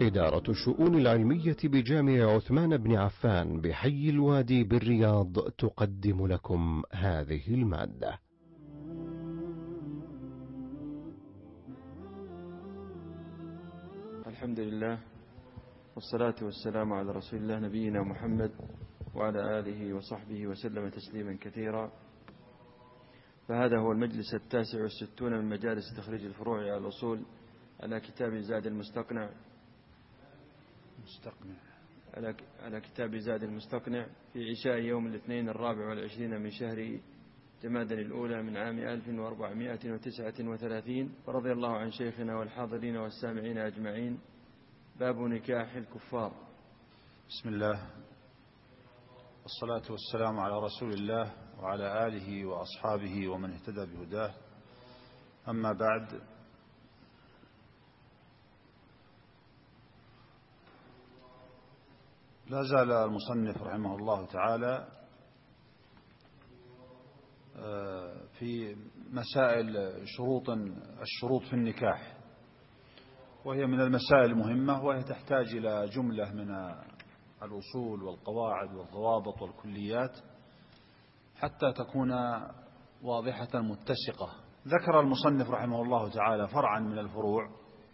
إدارة الشؤون العلمية بجامع عثمان بن عفان بحي الوادي بالرياض تقدم لكم هذه المادة. الحمد لله والصلاة والسلام على رسول الله نبينا محمد وعلى آله وصحبه وسلم تسليما كثيرا. فهذا هو المجلس 69 من مجالس تخريج الفروع على الأصول على كتاب زاد المستقنع على كتاب زاد المستقنع في عشاء يوم الاثنين 24 من شهر جمادى الأولى من عام 1439. فرضي الله عن شيخنا والحاضرين والسامعين أجمعين. باب نكاح الكفار. بسم الله والصلاة والسلام على رسول الله وعلى آله وأصحابه ومن اهتدى بهداه. أما بعد، لا زال المصنف رحمه الله تعالى في مسائل الشروط في النكاح، وهي من المسائل المهمة، وهي تحتاج إلى جملة من الأصول والقواعد والضوابط والكليات حتى تكون واضحة متسقة. ذكر المصنف رحمه الله تعالى فرعا من الفروع،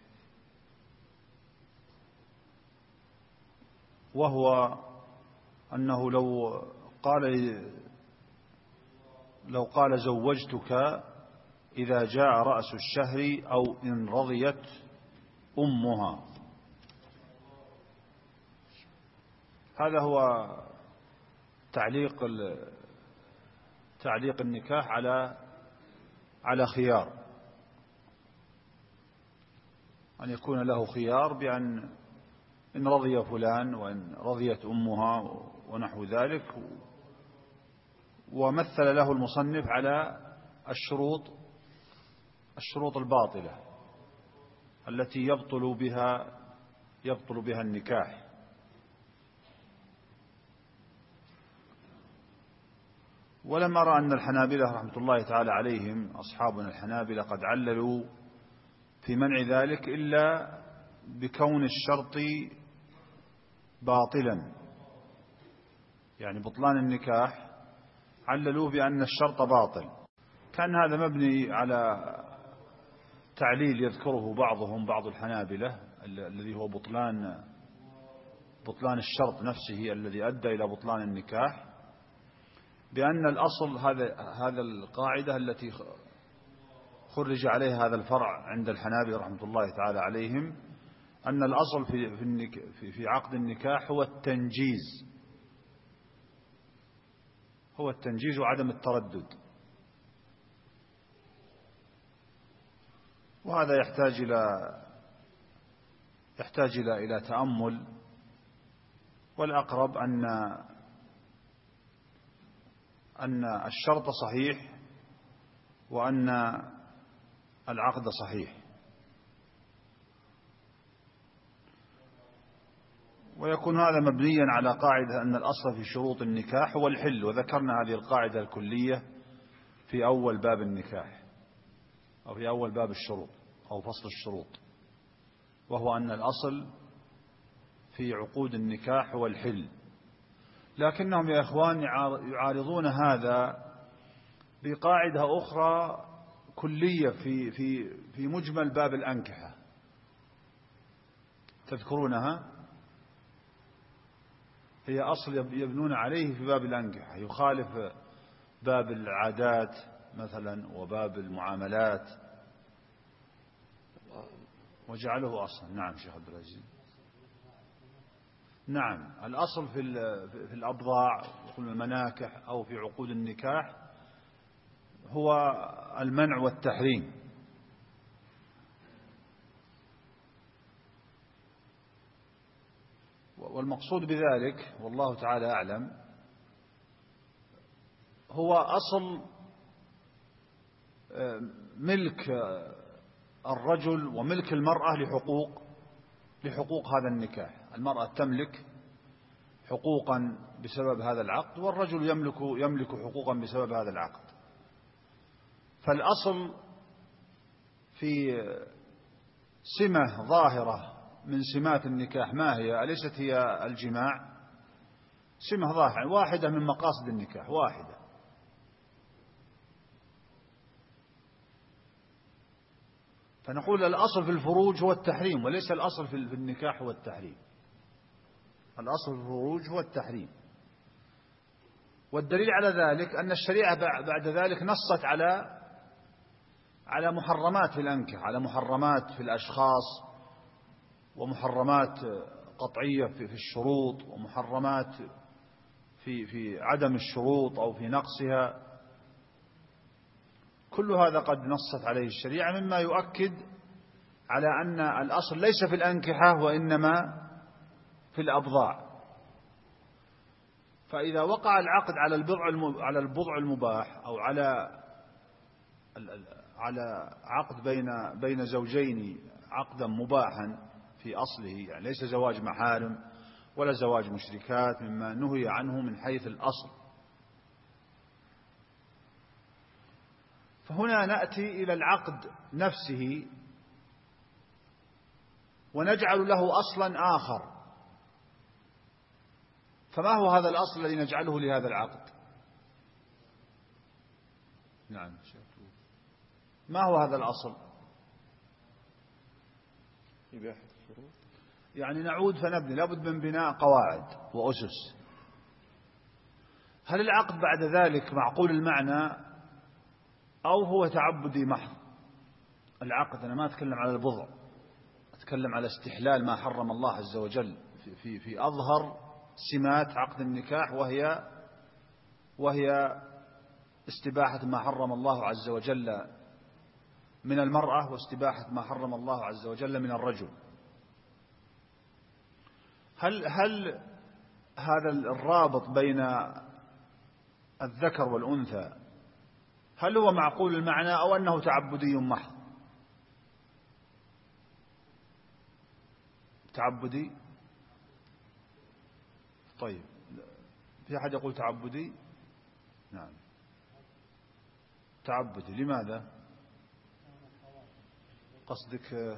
وهو أنه لو قال زوجتك إذا جاء رأس الشهر أو إن رضيت أمها. هذا هو تعليق النكاح على خيار، أن يكون له خيار بأن إن رضي فلان وإن رضيت أمها ونحو ذلك. ومثل له المصنف على الشروط الباطلة التي يبطل بها النكاح. ولم أرى أن الحنابلة رحمة الله تعالى عليهم، أصحابنا الحنابلة، قد عللوا في منع ذلك إلا بكون الشرط باطلا، يعني بطلان النكاح عللوه بأن الشرط باطل. كان هذا مبني على تعليل يذكره بعض الحنابلة، الذي هو بطلان الشرط نفسه الذي أدى إلى بطلان النكاح، بأن الأصل هذا القاعدة التي خرج عليها هذا الفرع عند الحنابلة رحمة الله تعالى عليهم، أن الأصل في عقد النكاح هو التنجيز وعدم التردد. وهذا يحتاج إلى تأمل، والأقرب أن الشرط صحيح وأن العقد صحيح. ويكون هذا مبنيا على قاعدة أن الأصل في شروط النكاح هو الحل، وذكرنا هذه القاعدة الكلية في أول باب النكاح، أو في أول باب الشروط أو فصل الشروط، وهو أن الأصل في عقود النكاح هو الحل. لكنهم يا إخوان يعارضون هذا بقاعدة أخرى كلية في مجمل باب الأنكحة، تذكرونها؟ هي أصل يبنون عليه في باب الأنكحة، يخالف باب العادات مثلا وباب المعاملات، وجعله أصلا. نعم شيخ عبد العزيز. نعم، الأصل في الأبضاع والمناكح أو في عقود النكاح هو المنع والتحريم. والمقصود بذلك والله تعالى أعلم هو أصل ملك الرجل وملك المرأة لحقوق هذا النكاح. المرأة تملك حقوقا بسبب هذا العقد، والرجل يملك حقوقا بسبب هذا العقد. فالأصل في سمة ظاهرة من سمات النكاح ما هي؟ أليست هي الجماع؟ سمة ظاهرة واحدة من مقاصد النكاح، واحدة. فنقول الأصل في الفروج هو التحريم، وليس الأصل في النكاح هو التحريم. الأصل في الفروج هو التحريم. والدليل على ذلك أن الشريعة بعد ذلك نصت على محرمات في الأنكحة، على محرمات في الأشخاص، ومحرمات قطعية في الشروط، ومحرمات في عدم الشروط أو في نقصها. كل هذا قد نصت عليه الشريعة، مما يؤكد على أن الأصل ليس في الأنكحة وإنما في الأبضاع. فإذا وقع العقد على البضع المباح، أو على عقد بين زوجين، عقدا مباحا في أصله، يعني ليس زواج محارم ولا زواج مشركات مما نهي عنه من حيث الأصل، فهنا نأتي إلى العقد نفسه ونجعل له أصلا آخر. فما هو هذا الأصل الذي نجعله لهذا العقد؟ نعم، ما هو هذا الأصل؟ يعني نعود فنبني، لابد من بناء قواعد وأسس. هل العقد بعد ذلك معقول المعنى أو هو تعبدي محض؟ العقد، أنا ما أتكلم على البضع، أتكلم على استحلال ما حرم الله عز وجل في أظهر سمات عقد النكاح، وهي استباحة ما حرم الله عز وجل من المرأة، واستباحة ما حرم الله عز وجل من الرجل. هل هذا الرابط بين الذكر والأنثى هل هو معقول المعنى أو أنه تعبدي محض؟ تعبدي. طيب، في أحد يقول تعبدي؟ نعم، تعبدي. لماذا؟ قصدك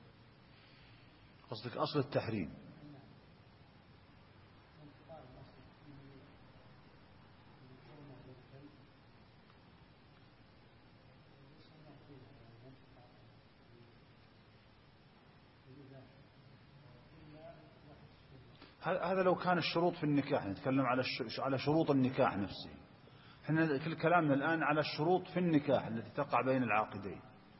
أصل التحريم. هذا لو كان الشروط في النكاح، نتكلم على شروط النكاح نفسه. احنا كل كلامنا الآن على الشروط في النكاح التي تقع بين العاقدين.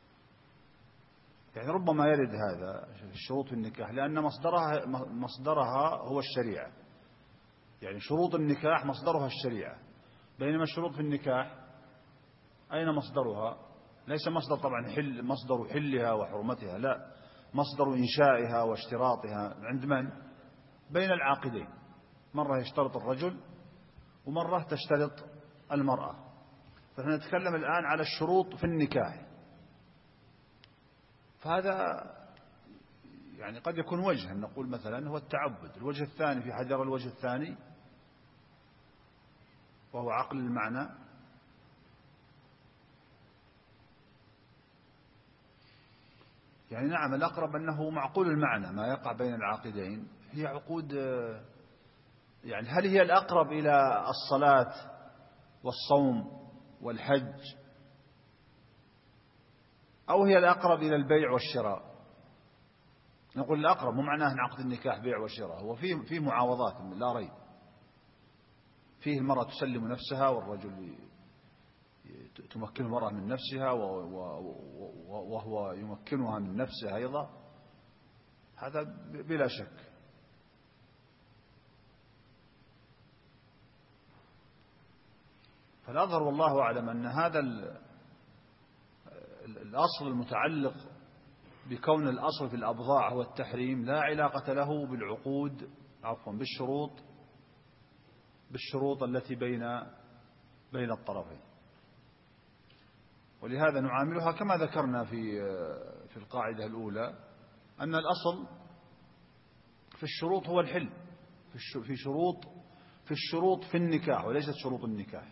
يعني ربما يرد هذا الشروط في النكاح لأن مصدرها هو الشريعة، يعني شروط النكاح مصدرها الشريعة، بينما الشروط في النكاح أين مصدرها؟ ليس مصدر طبعا مصدر حلها وحرمتها، لا، مصدر إنشائها واشتراطها عند من؟ بين العاقدين. مرة يشترط الرجل ومرة تشترط المرأة. فنحن نتكلم الآن على الشروط في النكاح. فهذا يعني قد يكون وجها، نقول مثلا هو التعبد. الوجه الثاني في حجر، الوجه الثاني وهو عقل المعنى. يعني نعم، الأقرب أنه معقول المعنى ما يقع بين العاقدين. هي عقود، يعني هل هي الأقرب إلى الصلاة والصوم والحج، أو هي الأقرب إلى البيع والشراء؟ نقول الأقرب، مو معناه أن عقد النكاح بيع وشراء، هو فيه معاوضات لا ريب، فيه المرأة تسلم نفسها والرجل تمكن المرأة من نفسها وهو يمكنها من نفسها أيضا، هذا بلا شك. فالأظهر والله أعلم أن هذا الأصل المتعلق بكون الأصل في الأبضاع هو التحريم لا علاقة له بالعقود، عفوا بالشروط التي بين الطرفين. ولهذا نعاملها كما ذكرنا في القاعدة الأولى، أن الأصل في الشروط هو الحل، في الشروط في النكاح، وليست شروط النكاح.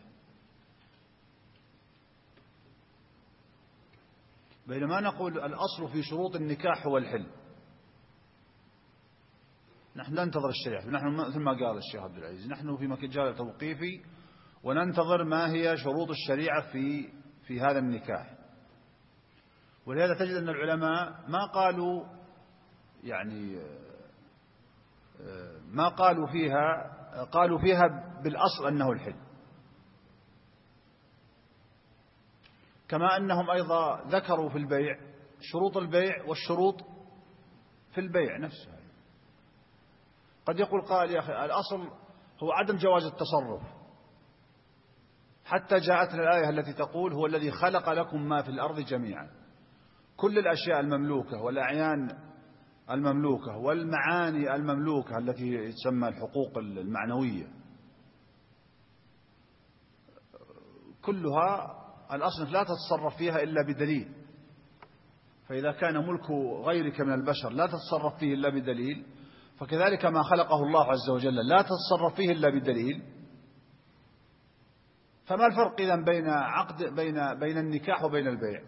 بينما نقول الأصل في شروط النكاح هو الحل. نحن ننتظر الشريعة. نحن مثل ما قال الشيخ عبد العزيز نحن في مجال توقيفي وننتظر ما هي شروط الشريعة في هذا النكاح. ولهذا تجد أن العلماء ما قالوا يعني ما قالوا فيها بالأصل أنه الحل، كما أنهم أيضا ذكروا في البيع شروط البيع والشروط في البيع نفسه. قد يقول قال يا أخي الأصل هو عدم جواز التصرف، حتى جاءتنا الآية التي تقول هو الذي خلق لكم ما في الأرض جميعا. كل الأشياء المملوكة والأعيان المملوكة والمعاني المملوكة التي تسمى الحقوق المعنوية كلها الأصل لا تتصرف فيها إلا بدليل. فإذا كان ملك غيرك من البشر لا تتصرف فيه إلا بدليل، فكذلك ما خلقه الله عز وجل لا تتصرف فيه إلا بدليل. فما الفرق إذن بين النكاح وبين البيع؟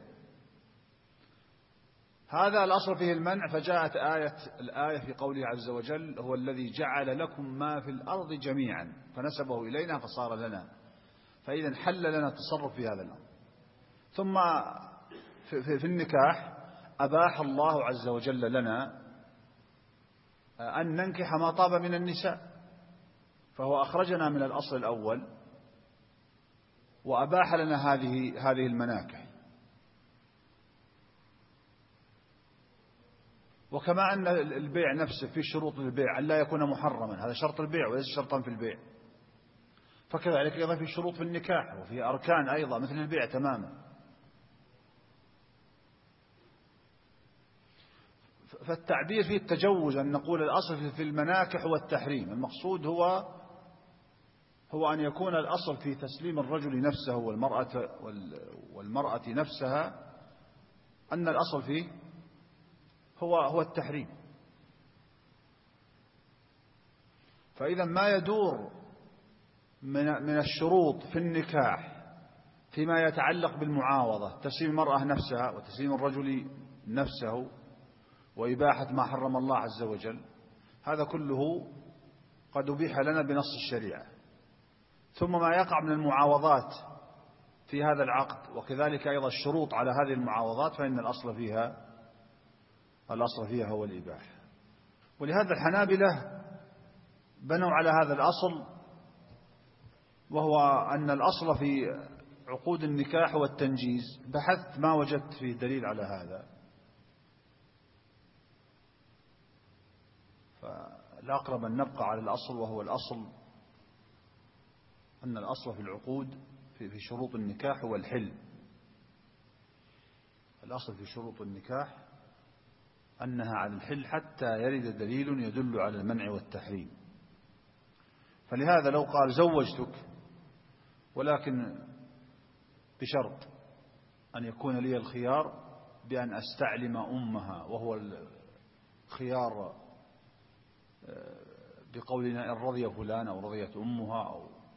هذا الأصل فيه المنع، فجاءت الآية في قوله عز وجل هو الذي جعل لكم ما في الأرض جميعا فنسبه إلينا فصار لنا، فإذا حل لنا التصرف في هذا الأمر. ثم في النكاح أباح الله عز وجل لنا أن ننكح ما طاب من النساء، فهو أخرجنا من الأصل الأول وأباح لنا هذه المناكح. وكما أن البيع نفسه في شروط البيع أن لا يكون محرما، هذا شرط البيع وليس شرطا في البيع، فكذلك أيضا في شروط في النكاح وفي أركان أيضا مثل البيع تماما. فالتعبير فيه التجوز، أن نقول الأصل في المناكح والتحريم، المقصود هو أن يكون الأصل في تسليم الرجل نفسه والمرأة نفسها، أن الأصل فيه هو التحريم. فإذا ما يدور من الشروط في النكاح فيما يتعلق بالمعاوضة، تسليم المرأة نفسها وتسليم الرجل نفسه وإباحة ما حرم الله عز وجل، هذا كله قد أبيح لنا بنص الشريعة. ثم ما يقع من المعاوضات في هذا العقد وكذلك أيضا الشروط على هذه المعاوضات، فإن الأصل فيها هو الإباحة. ولهذا الحنابلة بنوا على هذا الأصل، وهو أن الأصل في عقود النكاح والتنجيز. بحثت ما وجدت فيه دليل على هذا، فالأقرب أن نبقى على الأصل، وهو الأصل أن الأصل في العقود في شروط النكاح هو الحل. الأصل في شروط النكاح أنها على الحل حتى يرد دليل يدل على المنع والتحريم. فلهذا لو قال زوجتك ولكن بشرط أن يكون لي الخيار بأن أستعلم أمها، وهو الخيار بقولنا إن رضي فلان أو رضيت أمها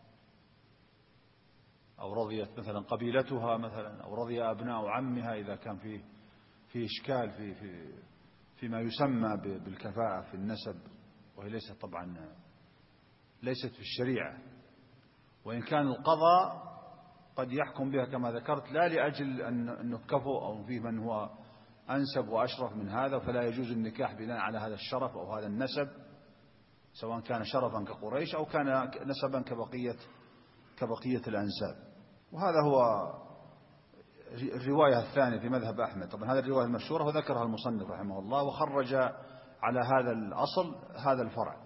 أو رضيت مثلا قبيلتها مثلا أو رضي أبناء عمها، إذا كان في إشكال فيما يسمى بالكفاءة في النسب، وهي ليست طبعا ليست في الشريعة، وإن كان القضاء قد يحكم بها كما ذكرت لا لأجل أن نكفوا أو في من هو أنسب وأشرف من هذا، فلا يجوز النكاح بناء على هذا الشرف أو هذا النسب، سواء كان شرفا كقريش أو كان نسبا كبقية الأنساب. وهذا هو الرواية الثانية في مذهب أحمد. طبعا هذه الرواية المشهورة وذكرها المصنف رحمه الله، وخرج على هذا الأصل هذا الفرع.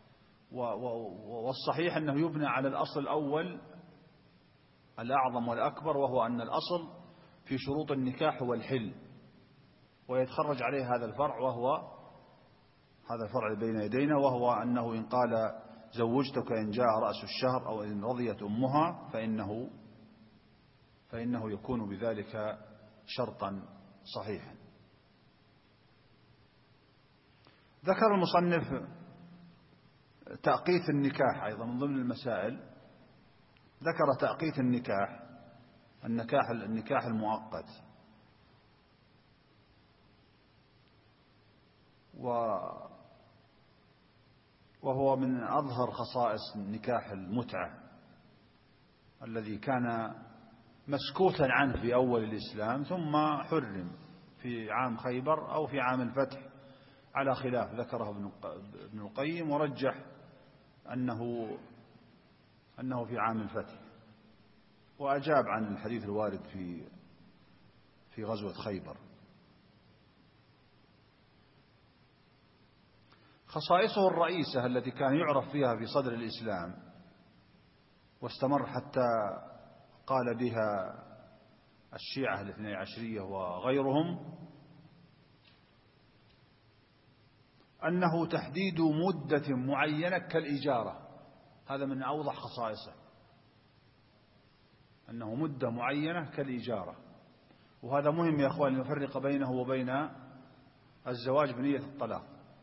والصحيح أنه يبنى على الأصل الأول الأعظم والأكبر، وهو أن الأصل في شروط النكاح هو الحل، ويتخرج عليه هذا الفرع، وهو هذا الفرع بين يدينا، وهو أنه إن قال زوجتك إن جاء رأس الشهر أو إن رضيت أمها فإنه يكون بذلك شرطا صحيحا. ذكر المصنف تأقيت النكاح أيضا من ضمن المسائل، ذكر تأقيت النكاح المؤقت. وهو من أظهر خصائص نكاح المتعة الذي كان مسكوتا عنه في أول الإسلام ثم حرم في عام خيبر أو في عام الفتح على خلاف ذكره ابن القيم، ورجح أنه في عام الفتح، وأجاب عن الحديث الوارد في غزوة خيبر. خصائصه الرئيسة التي كان يعرف فيها في صدر الإسلام واستمر حتى قال بها الشيعة الاثني عشرية وغيرهم، أنه تحديد مدة معينة كالإجارة. هذا من أوضح خصائصه، أنه مدة معينة كالإجارة. وهذا مهم يا أخوان نفرق بينه وبين الزواج بنية الطلاق.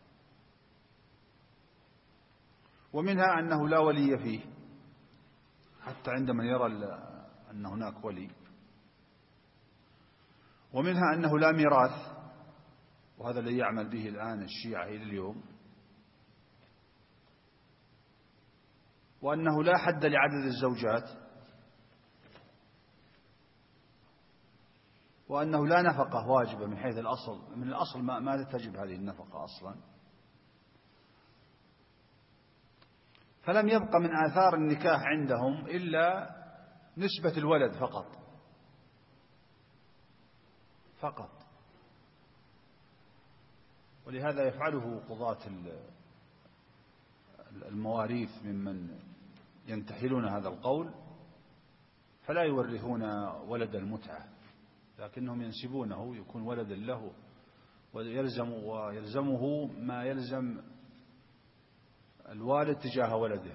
ومنها أنه لا ولي فيه حتى عندما يرى أن هناك ولي. ومنها أنه لا ميراث، وهذا الذي يعمل به الآن الشيعة إلى اليوم. وأنه لا حد لعدد الزوجات، وأنه لا نفقة واجبة من حيث الأصل. من الأصل ما تجب هذه النفقة أصلا. فلم يبق من آثار النكاح عندهم إلا نسبة الولد فقط. ولهذا يفعله قضاة المواريث ممن ينتحلون هذا القول، فلا يورثون ولد المتعة، لكنهم ينسبونه يكون ولدا له، ويلزمه ما يلزم الوالد تجاه ولده.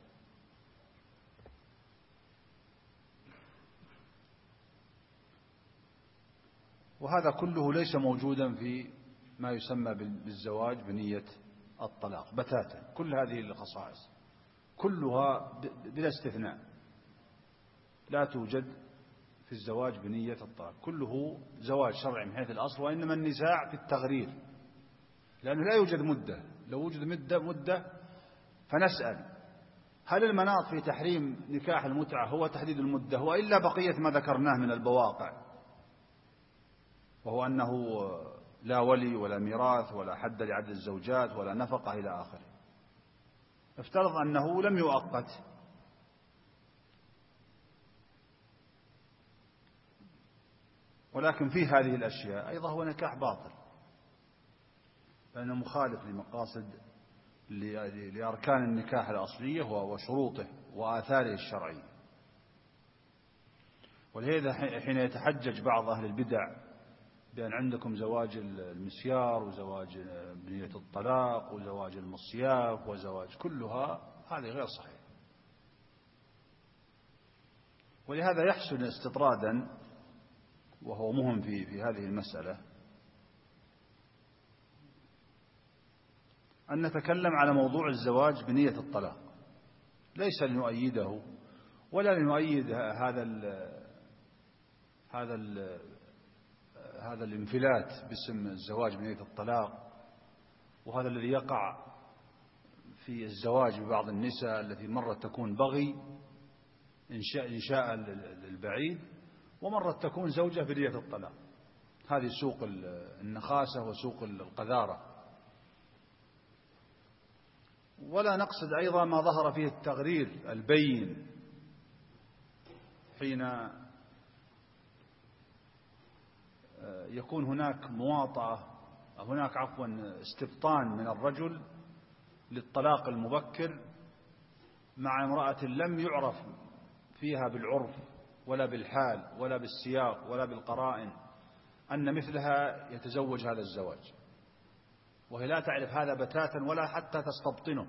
وهذا كله ليس موجودا في ما يسمى بالزواج بنية الطلاق بتاتا. كل هذه الخصائص كلها بلا استثناء لا توجد في الزواج بنية الطلاق، كله زواج شرعي من حيث الأصل، وإنما النزاع في التغرير، لأنه لا يوجد مدة. لو وجد مدة فنسأل هل المناط في تحريم نكاح المتعة هو تحديد المدة، وإلا بقية ما ذكرناه من البواقع، وهو أنه لا ولي ولا ميراث ولا حد لعدد الزوجات ولا نفقة إلى آخره. افترض أنه لم يؤقت، ولكن في هذه الأشياء أيضا هو نكاح باطل، لأنه مخالف لمقاصد لأركان النكاح الأصلية وشروطه وآثاره الشرعية. ولهذا حين يتحجج بعض أهل البدع بأن عندكم زواج المسيار وزواج بنية الطلاق وزواج المصياف وزواج، كلها هذه غير صحيح. ولهذا يحسن استطرادا، وهو مهم في هذه المسألة، أن نتكلم على موضوع الزواج بنية الطلاق، ليس لنؤيده ولا لنؤيد هذا الانفلات باسم الزواج بنية الطلاق، وهذا الذي يقع في الزواج ببعض النساء التي مرة تكون بغي إنشاء البعيد، ومرة تكون زوجة بنية الطلاق. هذه سوق النخاسة وسوق القذارة. ولا نقصد أيضا ما ظهر فيه التغرير البين، حين يكون هناك استبطان من الرجل للطلاق المبكر مع امرأة لم يعرف فيها بالعرف ولا بالحال ولا بالسياق ولا بالقرائن أن مثلها يتزوج هذا الزواج، وهي لا تعرف هذا بتاتا ولا حتى تستبطنه.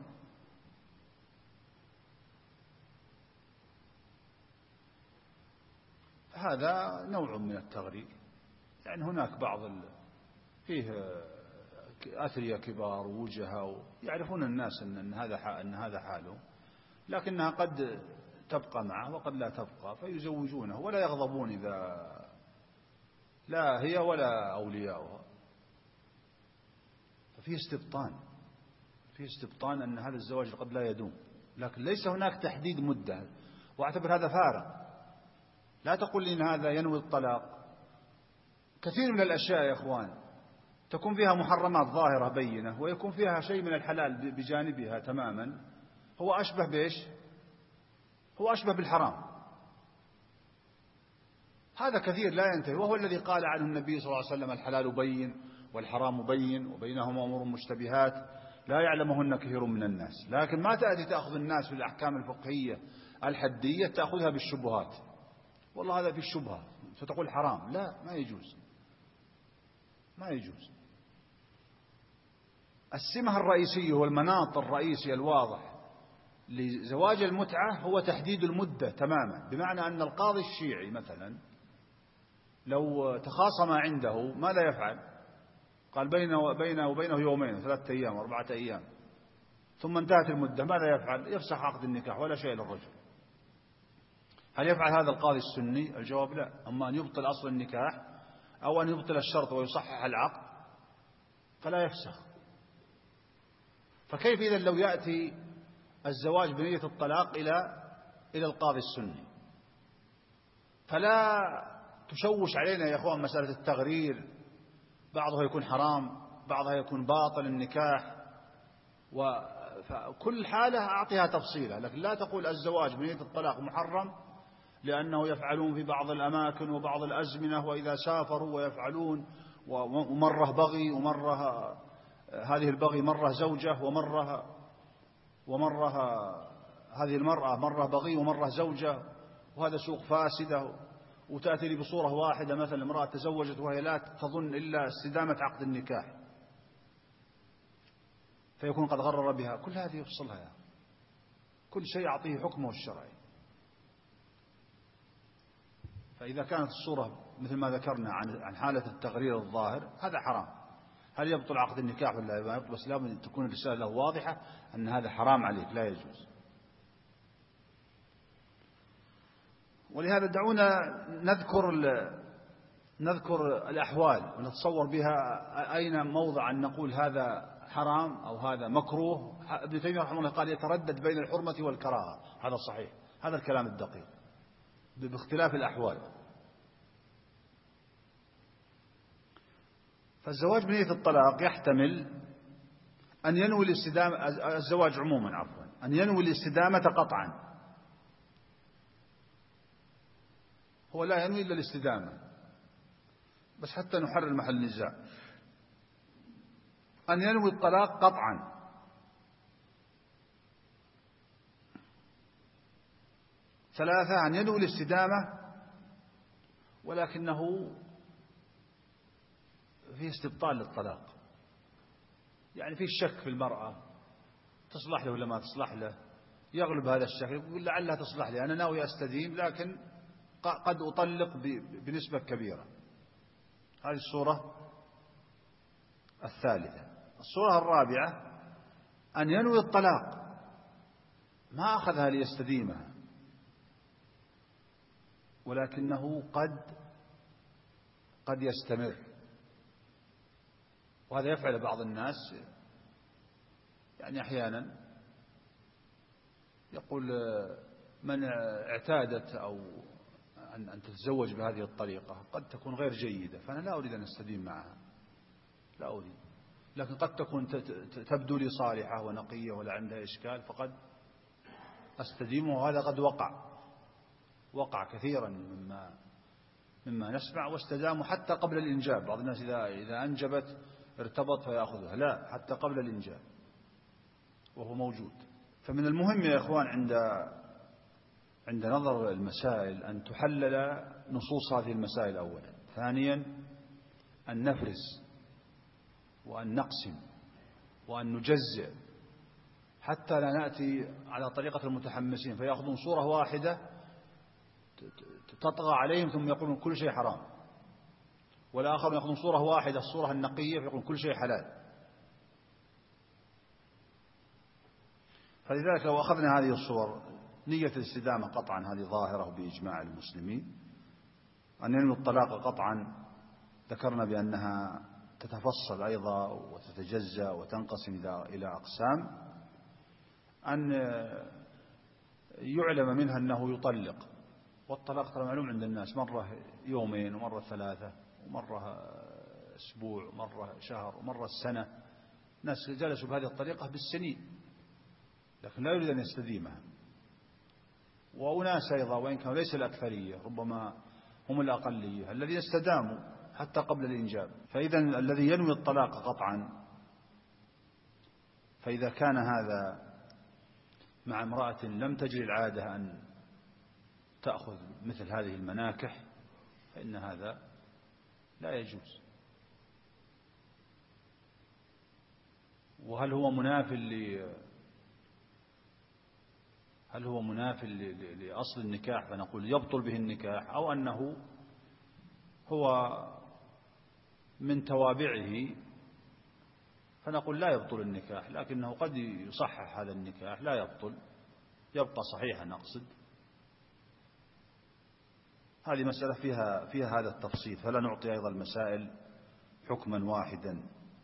هذا نوع من التغرير. يعني هناك فيه أثرياء كبار ووجهاء يعرفون الناس أن هذا حاله، لكنها قد تبقى معه وقد لا تبقى، فيزوجونه ولا يغضبون إذا لا هي ولا أولياؤها. ففيه استبطان، في استبطان أن هذا الزواج قد لا يدوم، لكن ليس هناك تحديد مدة، واعتبر هذا فارغ. لا تقول لي إن هذا ينوي الطلاق. كثير من الأشياء يا إخوان تكون فيها محرمات ظاهرة بينة، ويكون فيها شيء من الحلال بجانبها تماما، هو أشبه بإيش؟ هو أشبه بالحرام. هذا كثير لا ينتهي، وهو الذي قال عنه النبي صلى الله عليه وسلم: الحلال بين والحرام بين وبينهما أمور مشتبهات لا يعلمهن كثير من الناس. لكن ما تأتي تأخذ الناس في الأحكام الفقهية الحدية تأخذها بالشبهات. والله هذا في الشبهة فتقول حرام، لا، ما يجوز، ما يجوز. السمة الرئيسية والمناط الرئيسي الواضح لزواج المتعة هو تحديد المدة تماما، بمعنى أن القاضي الشيعي مثلا لو تخاصم عنده ماذا يفعل؟ قال بينه وبينه يومين 3 أيام 4 أيام، ثم انتهت المدة، ماذا يفعل؟ يفسخ عقد النكاح ولا شيء للرجل. هل يفعل هذا القاضي السني؟ الجواب لا. أما أن يبطل أصل النكاح أو أن يبطل الشرط ويصحح العقد فلا يفسخ. فكيف إذا لو يأتي الزواج بنية الطلاق إلى القاضي السني؟ فلا تشوش علينا يا أخوان مسألة التغرير، بعضها يكون حرام، بعضها يكون باطل النكاح، وكل حالة أعطيها تفصيلة. لكن لا تقول الزواج بنية الطلاق محرم لأنه يفعلون في بعض الأماكن وبعض الأزمنة وإذا سافروا ويفعلون، ومرة بغي ومرة هذه البغي مرة زوجة ومرة هذه المرأة مرة بغي ومرة زوجة، وهذا سوق فاسدة. وتأتي لي بصورة واحدة مثلا امرأة تزوجت وهي لا تظن إلا استدامة عقد النكاح فيكون قد غرر بها. كل هذه يفصلها يا. كل شيء يعطيه حكمه الشرعي. فإذا كانت الصورة مثل ما ذكرنا عن حالة التغرير الظاهر هذا حرام. هل يبطل عقد النكاح ولا لا يبطل؟ بس لابد أن تكون الرسالة واضحة أن هذا حرام عليك، لا يجوز. ولهذا دعونا نذكر الأحوال ونتصور بها أين موضع أن نقول هذا حرام أو هذا مكروه. ابن تيمية رحمه الله قال يتردد بين الحرمة والكراهة، هذا صحيح، هذا الكلام الدقيق باختلاف الأحوال. فالزواج بنية الطلاق يحتمل أن ينوي الاستدامة، الزواج عموما عفوا، أن ينوي الاستدامة قطعا. هو لا ينوي إلا الاستدامة، بس حتى نحرر محل النزاع. أن ينوي الطلاق قطعا، ثلاثة أن ينوي الاستدامة ولكنه فيه استبطال للطلاق، يعني فيه شك في المرأة تصلح له ولا ما تصلح له، يغلب هذا الشك يقول لعلها تصلح لي، أنا ناوي أستديم لكن قد أطلق بنسبة كبيرة. هذه الصورة الثالثة. الصورة الرابعة أن ينوي الطلاق ما أخذها ليستديمها، ولكنه قد يستمر. وهذا يفعل بعض الناس، يعني أحيانا يقول من اعتادت أو أن تتزوج بهذه الطريقة قد تكون غير جيدة، فأنا لا أريد أن أستديم معها، لا أريد، لكن قد تكون تبدو لي صالحة ونقية ولا عندها إشكال فقد أستديم. وهذا قد وقع كثيرا مما نسمع، واستداموا حتى قبل الإنجاب. بعض الناس إذا أنجبت ارتبط فيأخذها، لا، حتى قبل الإنجاب وهو موجود. فمن المهم يا إخوان عند نظر المسائل أن تحلل نصوص هذه المسائل أولا. ثانيا أن نفرز وأن نقسم وأن نجزئ، حتى لا نأتي على طريقة المتحمسين فيأخذون صورة واحدة تطغى عليهم ثم يقولون كل شيء حرام، والآخر يأخذون صورة واحدة الصورة النقية فيقولون كل شيء حلال. فلذلك لو أخذنا هذه الصور، نية الاستدامة قطعا هذه ظاهرة بإجماع المسلمين. أن ينوي الطلاق قطعا ذكرنا بأنها تتفصل أيضا وتتجزأ وتنقسم إلى أقسام، أن يعلم منها أنه يطلق. والطلاق ترى معلوم عند الناس، مرة يومين ومرة ثلاثة ومرة أسبوع ومرة شهر ومرة سنة. ناس جلسوا بهذه الطريقة بالسنين لكن لا يريد أن يستديمها. وأناس أيضا وإن كانوا ليس الأكثرية ربما هم الأقلية الذين استداموا حتى قبل الإنجاب. فإذا الذي ينوي الطلاق قطعا، فإذا كان هذا مع امرأة لم تجري العادة أن تأخذ مثل هذه المناكح فإن هذا لا يجوز. وهل هو مناف لأصل النكاح فنقول يبطل به النكاح، أو أنه هو من توابعه فنقول لا يبطل النكاح، لكنه قد يصحح هذا النكاح لا يبطل، يبقى صحيحا أقصد. هذه مسألة فيها هذا التفصيل، فلا نعطي أيضا المسائل حكما واحدا.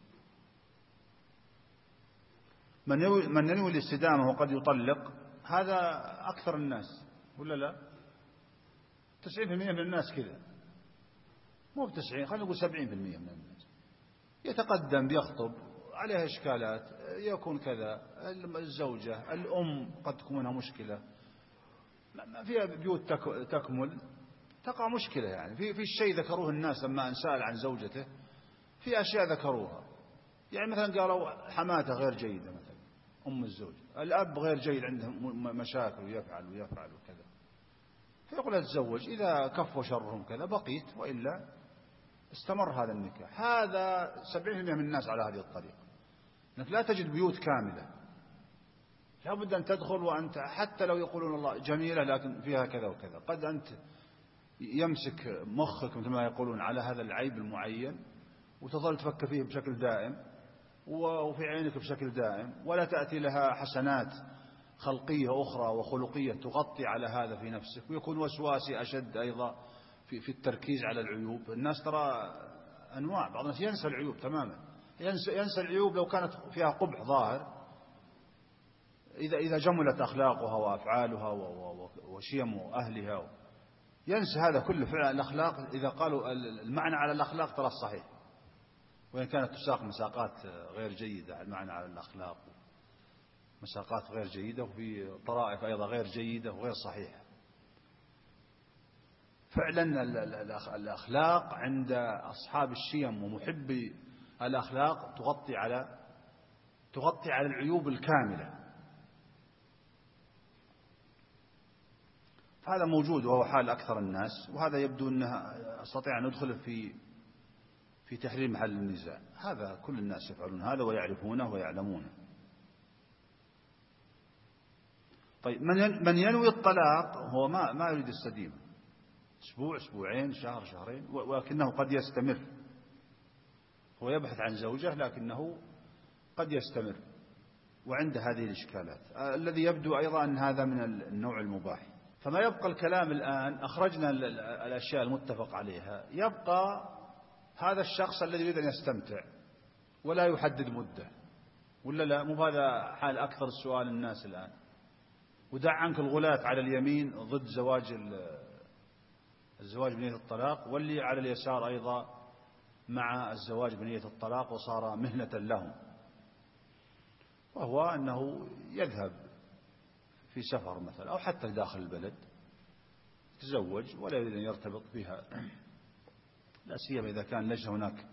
من ينوي الاستدامة وقد يطلق هذا أكثر الناس ولا لا؟ 90% من الناس كذا، مو ب90، خلينا نقول 70% من الناس يتقدم بيخطب عليها إشكالات، يكون كذا، الزوجة الأم قد تكون منها مشكلة، ما فيها بيوت تكمل، تقع مشكلة. يعني في شيء ذكروه الناس لما انسأل عن زوجته، في أشياء ذكروها. يعني مثلا قالوا حماته غير جيدة، مثلا أم الزوج، الأب غير جيد، عنده مشاكل ويفعل وكذا، فيقول أتزوج، إذا كفوا شرهم كذا بقيت، وإلا استمر هذا النكاح. هذا 70% من الناس على هذه الطريقة، أنك لا تجد بيوت كاملة، لا بد أن تدخل وأنت حتى لو يقولون الله جميلة لكن فيها كذا وكذا، قد أنت يمسك مخك مثل ما يقولون على هذا العيب المعين وتظل تفكر فيه بشكل دائم وفي عينك بشكل دائم، ولا تأتي لها حسنات خلقية أخرى وخلقية تغطي على هذا في نفسك، ويكون وسواسي أشد أيضا في التركيز على العيوب. الناس ترى أنواع، بعض الناس ينسى العيوب تماما، ينسى العيوب لو كانت فيها قبح ظاهر، إذا جملت أخلاقها وأفعالها وشيم أهلها ينسى هذا كله. فعلا الأخلاق إذا قالوا المعنى على الأخلاق ترى الصحيح، وإن كانت تساق مساقات غير جيدة، المعنى على الأخلاق مساقات غير جيدة، وفي طرائف أيضا غير جيدة وغير صحيحة. فعلا الأخلاق عند أصحاب الشيم ومحبي الأخلاق تغطي على العيوب الكاملة. فهذا موجود وهو حال أكثر الناس، وهذا يبدو أنه أستطيع أن أدخل في تحرير محل النزاع. هذا كل الناس يفعلون هذا ويعرفونه ويعلمونه. طيب من ينوي الطلاق هو ما يريد السديم، أسبوع، أسبوعين، شهر، شهرين، ولكنه قد يستمر. هو يبحث عن زوجة لكنه قد يستمر وعند هذه الإشكالات. الذي يبدو أيضا أن هذا من النوع المباح. فما يبقى الكلام الآن، أخرجنا الأشياء المتفق عليها، يبقى هذا الشخص الذي يريد أن يستمتع ولا يحدد مدة، ولا لا؟ مو هذا حال أكثر السؤال الناس الآن. ودع عنك الغلاة على اليمين ضد الزواج بنية الطلاق، واللي على اليسار أيضا مع الزواج بنية الطلاق، وصار مهنة لهم، وهو أنه يذهب في سفر مثلا أو حتى داخل البلد يتزوج ولا يريد أن يرتبط بها، لا سيما إذا كان ليس هناك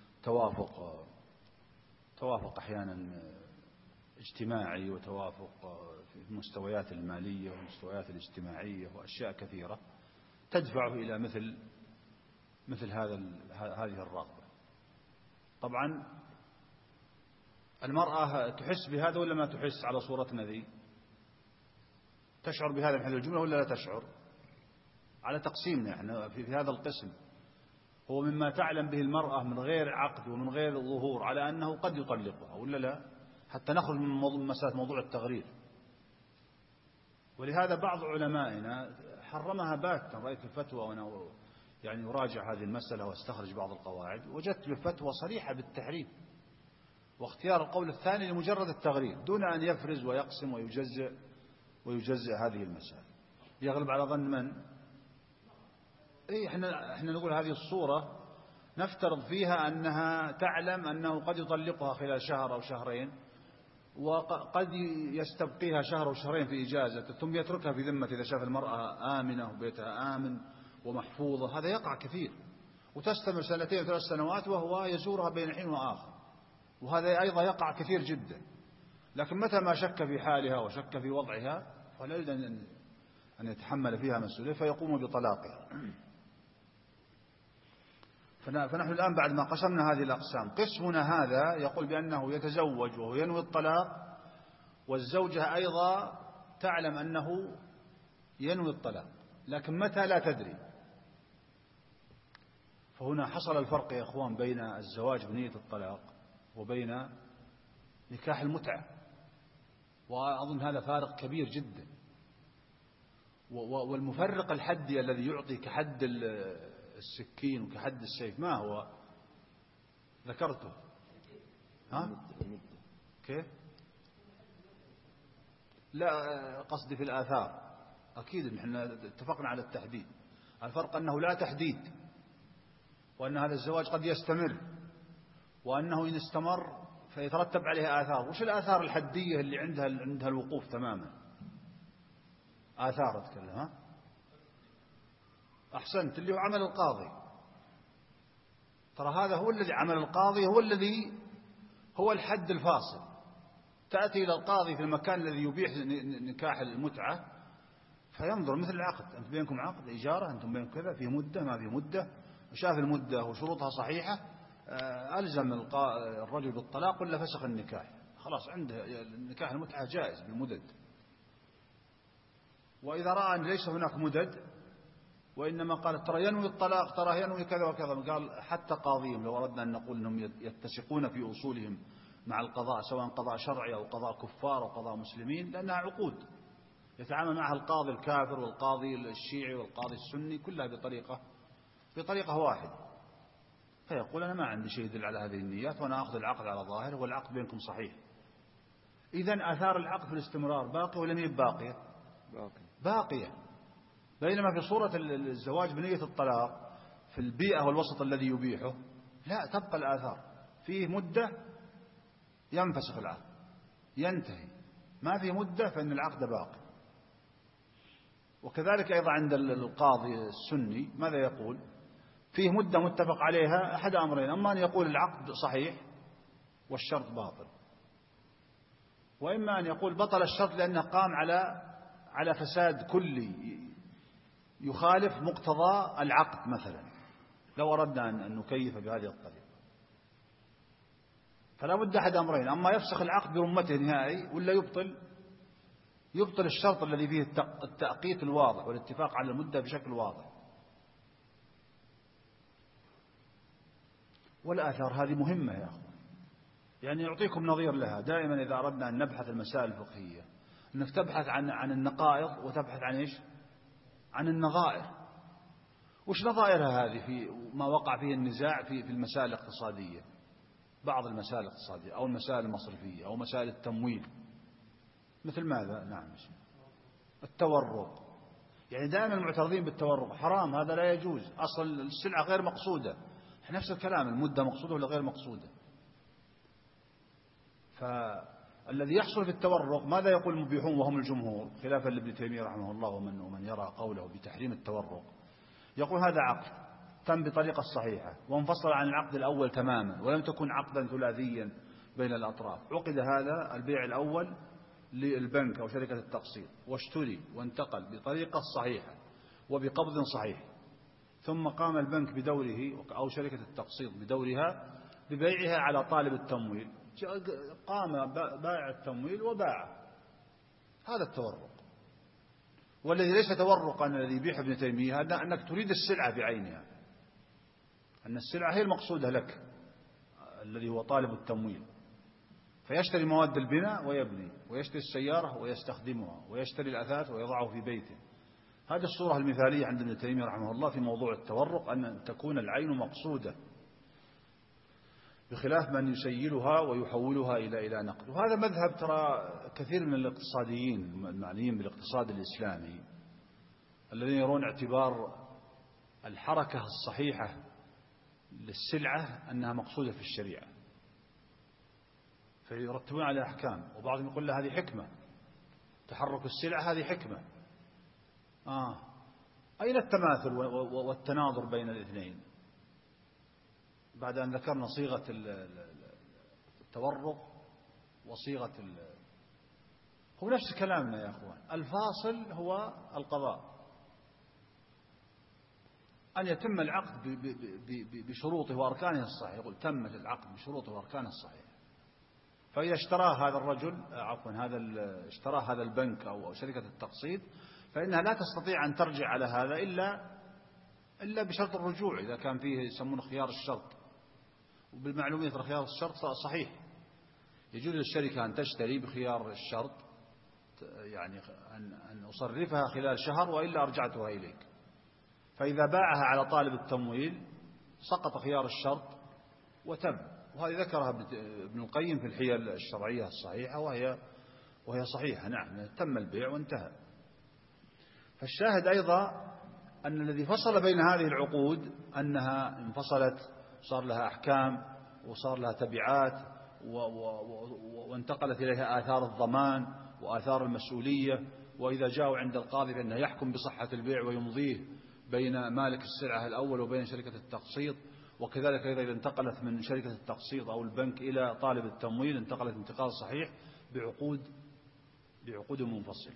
توافق أحيانا اجتماعي، وتوافق في المستويات المالية والمستويات الاجتماعية وأشياء كثيرة تدفعه إلى مثل هذه الرغبة. طبعا المرأة تحس بهذا ولا ما تحس؟ على صورتنا ذي تشعر بهذا محل الجملة ولا لا تشعر؟ على تقسيمنا احنا في هذا القسم، هو مما تعلم به المرأة من غير عقد ومن غير ظهور على أنه قد يطلقها ولا لا، حتى نخرج من مسألة موضوع التغرير. ولهذا بعض علمائنا حرمها باتا، رأيت الفتوى يعني يراجع هذه المسألة واستخرج بعض القواعد، وجدت له فتوى صريحة بالتحريم، واختيار القول الثاني لمجرد التغريب دون أن يفرز ويقسم ويجزئ هذه المسألة. يغلب على ظن من؟ احنا نقول هذه الصورة نفترض فيها أنها تعلم أنه قد يطلقها خلال شهر أو شهرين، وقد يستبقيها شهر أو شهرين في إجازة، ثم يتركها في ذمة إذا شاف المرأة آمنة وبيتها آمن ومحفوظة. هذا يقع كثير، وتستمر 2 3 سنوات وهو يزورها بين حين وآخر، وهذا أيضا يقع كثير جدا. لكن متى ما شك في حالها وشك في وضعها فلا يريد أن يتحمل فيها مسؤولية فيقوم بطلاقها. فنحن الآن بعد ما قسمنا هذه الأقسام، قسمنا هذا يقول بأنه يتزوج وهو ينوي الطلاق، والزوجة أيضا تعلم أنه ينوي الطلاق لكن متى لا تدري. فهنا حصل الفرق يا أخوان بين الزواج بنية الطلاق وبين نكاح المتعة، وأظن هذا فارق كبير جدا. والمفرق الحدي الذي يعطي كحد السكين وكحد السيف ما هو؟ ذكرته. ها؟ كيف؟ لا، قصدي في الآثار. أكيد نحن اتفقنا على التحديد. الفرق أنه لا تحديد، وأن هذا الزواج قد يستمر، وأنه إن استمر فيترتب عليه آثار. وش الآثار الحدية اللي عندها الوقوف تماما؟ آثار أتكلم. ها؟ أحسنت، اللي هو عمل القاضي. ترى هذا هو الذي عمل القاضي، هو الحد الفاصل. تأتي إلى القاضي في المكان الذي يبيح نكاح المتعة فينظر مثل العقد، أنتم بينكم عقد إجارة، أنتم بينكم كذا، في مدة ما في مدة، وشاف المدة وشروطها صحيحة، ألزم الرجل بالطلاق ولا فسخ النكاح، خلاص عنده نكاح المتعة جائز بالمدد. وإذا رأى أن ليس هناك مدد وإنما قال ترى ينوي الطلاق، ترى ينوي كذا وكذا، قال حتى قاضيهم لو أردنا أن نقول أنهم يتسقون في أصولهم مع القضاء، سواء قضاء شرعي أو قضاء كفار أو قضاء مسلمين، لأنها عقود يتعامل معها القاضي الكافر والقاضي الشيعي والقاضي السني كلها بطريقة واحدة. فيقول أنا ما عندي شيء يدل على هذه النيات، وأنا أخذ العقد على ظاهره والعقد بينكم صحيح. إذن آثار العقد في الاستمرار باقية ولا هي باقية؟ باقية. بينما في صورة الزواج بنية الطلاق في البيئة والوسط الذي يبيحه لا تبقى الآثار، فيه مدة ينفسخ العقد ينتهي، ما فيه مدة فإن العقد باقي. وكذلك أيضا عند القاضي السني ماذا يقول؟ فيه مدة متفق عليها، أحد أمرين: أما أن يقول العقد صحيح والشرط باطل، وإما أن يقول بطل الشرط لأنه قام على فساد كلي يخالف مقتضى العقد مثلا، لو أردنا أن نكيف بهذه الطريقة. فلا بد أحد أمرين: أما يفسخ العقد برمته نهائي، ولا يبطل الشرط الذي فيه التأقيت الواضح والاتفاق على المدة بشكل واضح. والآثار هذه مهمة يا أخوان، يعني يعطيكم نظير لها. دائما إذا أردنا أن نبحث المسائل الفقهية أنك تبحث عن النقائض وتبحث عن إيش؟ عن النظائر. وش نظائرها هذه في ما وقع فيه النزاع في المسائل الاقتصادية، بعض المسائل الاقتصادية أو المسائل المصرفية أو مسائل التمويل؟ مثل ماذا؟ نعم، التورق. يعني دائما المعترضين بالتورق حرام، هذا لا يجوز، أصل السلعة غير مقصودة. نفس الكلام، المدة مقصودة ولا غير مقصودة؟ فالذي يحصل في التورق ماذا يقول المبيحون وهم الجمهور خلافا لابن تيمية رحمه الله ومن يرى قوله بتحريم التورق؟ يقول هذا عقد تم بطريقة صحيحة وانفصل عن العقد الأول تماما، ولم تكن عقدا ثلاثيا بين الأطراف. عقد هذا البيع الأول للبنك أو شركة التقسيط، واشتري وانتقل بطريقة صحيحة وبقبض صحيح، ثم قام البنك بدوره أو شركة التقسيط بدورها ببيعها على طالب التمويل، قام بائع التمويل وباع. هذا التورق. والذي ليس تورقا الذي يبيح ابن تيمية أنك تريد السلعة بعينها، أن السلعة هي المقصودة لك الذي هو طالب التمويل، فيشتري مواد البناء ويبني، ويشتري السيارة ويستخدمها، ويشتري الأثاث ويضعه في بيته. هذه الصورة المثالية عند ابن تيمية رحمه الله في موضوع التورق، أن تكون العين مقصودة، بخلاف من يسيلها ويحولها إلى نقد. وهذا مذهب ترى كثير من الاقتصاديين المعنيين بالاقتصاد الإسلامي، الذين يرون اعتبار الحركة الصحيحة للسلعة أنها مقصودة في الشريعة، فيرتبون على أحكام. وبعضهم يقول له هذه حكمة، تحرك السلعة هذه حكمة. أين التماثل والتناظر بين الاثنين بعد أن ذكرنا صيغة التورق وصيغة هو نفس كلامنا يا أخوان. الفاصل هو القضاء، أن يتم العقد بشروطه وأركانه الصحيحة. يقول تمت العقد بشروطه وأركانه الصحيحة. فإذا اشتراه هذا الرجل اشتراه هذا البنك أو شركة التقسيط، فإنها لا تستطيع أن ترجع على هذا إلا بشرط الرجوع، إذا كان فيه يسمونه خيار الشرط. وبالمعلومية خيار الشرط صحيح، يجوز للشركة أن تشتري بخيار الشرط، يعني أن أصرفها خلال شهر وإلا أرجعتها إليك. فإذا باعها على طالب التمويل سقط خيار الشرط وتم. وهذه ذكرها ابن القيم في الحيل الشرعية الصحيحة، وهي صحيحة. نعم، تم البيع وانتهى. فالشاهد أيضا أن الذي فصل بين هذه العقود أنها انفصلت، صار لها أحكام وصار لها تبعات، وانتقلت إليها آثار الضمان وآثار المسؤولية. وإذا جاءوا عند القاضي فإنه يحكم بصحة البيع ويمضيه بين مالك السلعة الأول وبين شركة التقسيط. وكذلك أيضا إذا انتقلت من شركة التقسيط أو البنك إلى طالب التمويل انتقلت انتقال صحيح بعقود منفصلة.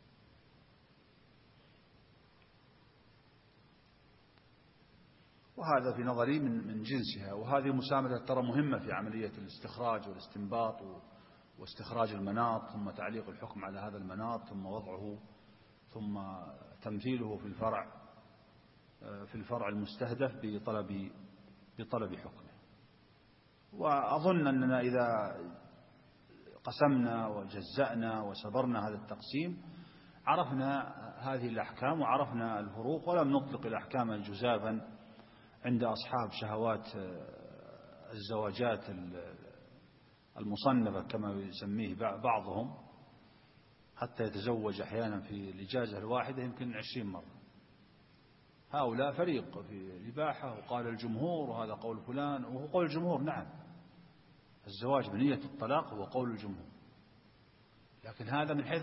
وهذا في نظري من جنسها. وهذه المسامحة ترى مهمة في عملية الاستخراج والاستنباط واستخراج المناط، ثم تعليق الحكم على هذا المناط، ثم وضعه، ثم تمثيله في الفرع المستهدف بطلب حكمه. وأظن أننا إذا قسمنا وجزأنا وسبرنا هذا التقسيم عرفنا هذه الأحكام وعرفنا الفروق، ولم نطلق الأحكام جزافا عند أصحاب شهوات الزواجات المصنفة كما يسميه بعضهم، حتى يتزوج أحيانا في الإجازة الواحدة يمكن 20 مرة. هؤلاء فريق في الإباحة، وقال الجمهور، وهذا قول فلان، وهو قول الجمهور. نعم، الزواج بنية الطلاق هو قول الجمهور، لكن هذا من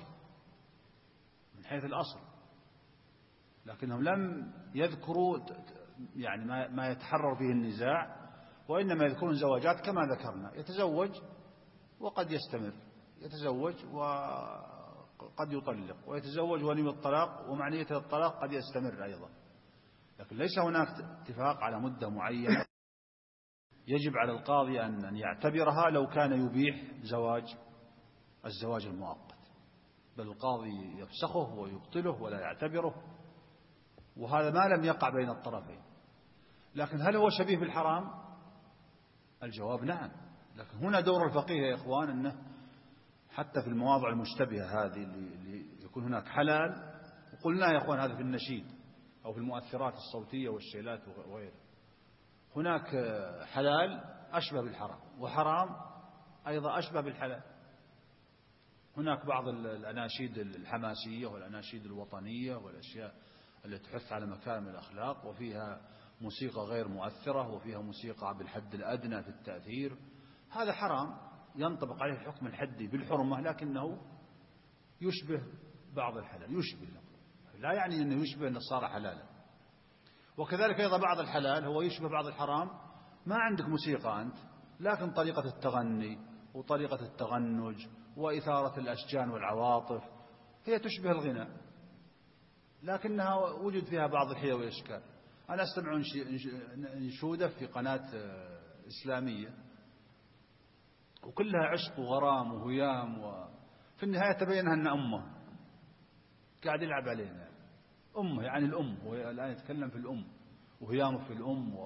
حيث الأصل، لكنهم لم يذكروا يعني ما يتحرر فيه النزاع، وإنما يذكرون زواجات كما ذكرنا، يتزوج وقد يستمر، يتزوج وقد يطلق، ويتزوج ولي الطلاق ومعنية الطلاق قد يستمر أيضا. لكن ليس هناك اتفاق على مدة معينة يجب على القاضي أن يعتبرها لو كان يبيح الزواج المؤقت، بل القاضي يفسخه ويبطله ولا يعتبره، وهذا ما لم يقع بين الطرفين. لكن هل هو شبيه بالحرام؟ الجواب نعم. لكن هنا دور الفقيه يا إخوان، أنه حتى في المواضع المشتبهة هذه اللي يكون هناك حلال، وقلنا يا إخوان هذا في النشيد أو في المؤثرات الصوتية والشيلات وغيره، هناك حلال أشبه بالحرام، وحرام أيضا أشبه بالحلال. هناك بعض الأناشيد الحماسية والأناشيد الوطنية والأشياء التي تحث على مكارم الأخلاق، وفيها موسيقى غير مؤثرة، وفيها موسيقى بالحد الأدنى في التأثير، هذا حرام ينطبق عليه الحكم الحدي بالحرمة، لكنه يشبه بعض الحلال، يشبه، لا يعني أنه يشبه أنه صار حلالا. وكذلك أيضا بعض الحلال هو يشبه بعض الحرام، ما عندك موسيقى أنت، لكن طريقة التغني وطريقة التغنج وإثارة الأشجان والعواطف هي تشبه الغناء، لكنها وجد فيها بعض الحيل والإشكال. أنا أستمع نشودة في قناة إسلامية وكلها عشق وغرام وهيام، وفي النهاية تبين أن أمه قاعد يلعب علينا، أمه يعني الأم، هو الآن يتكلم في الأم وهيامه في الأم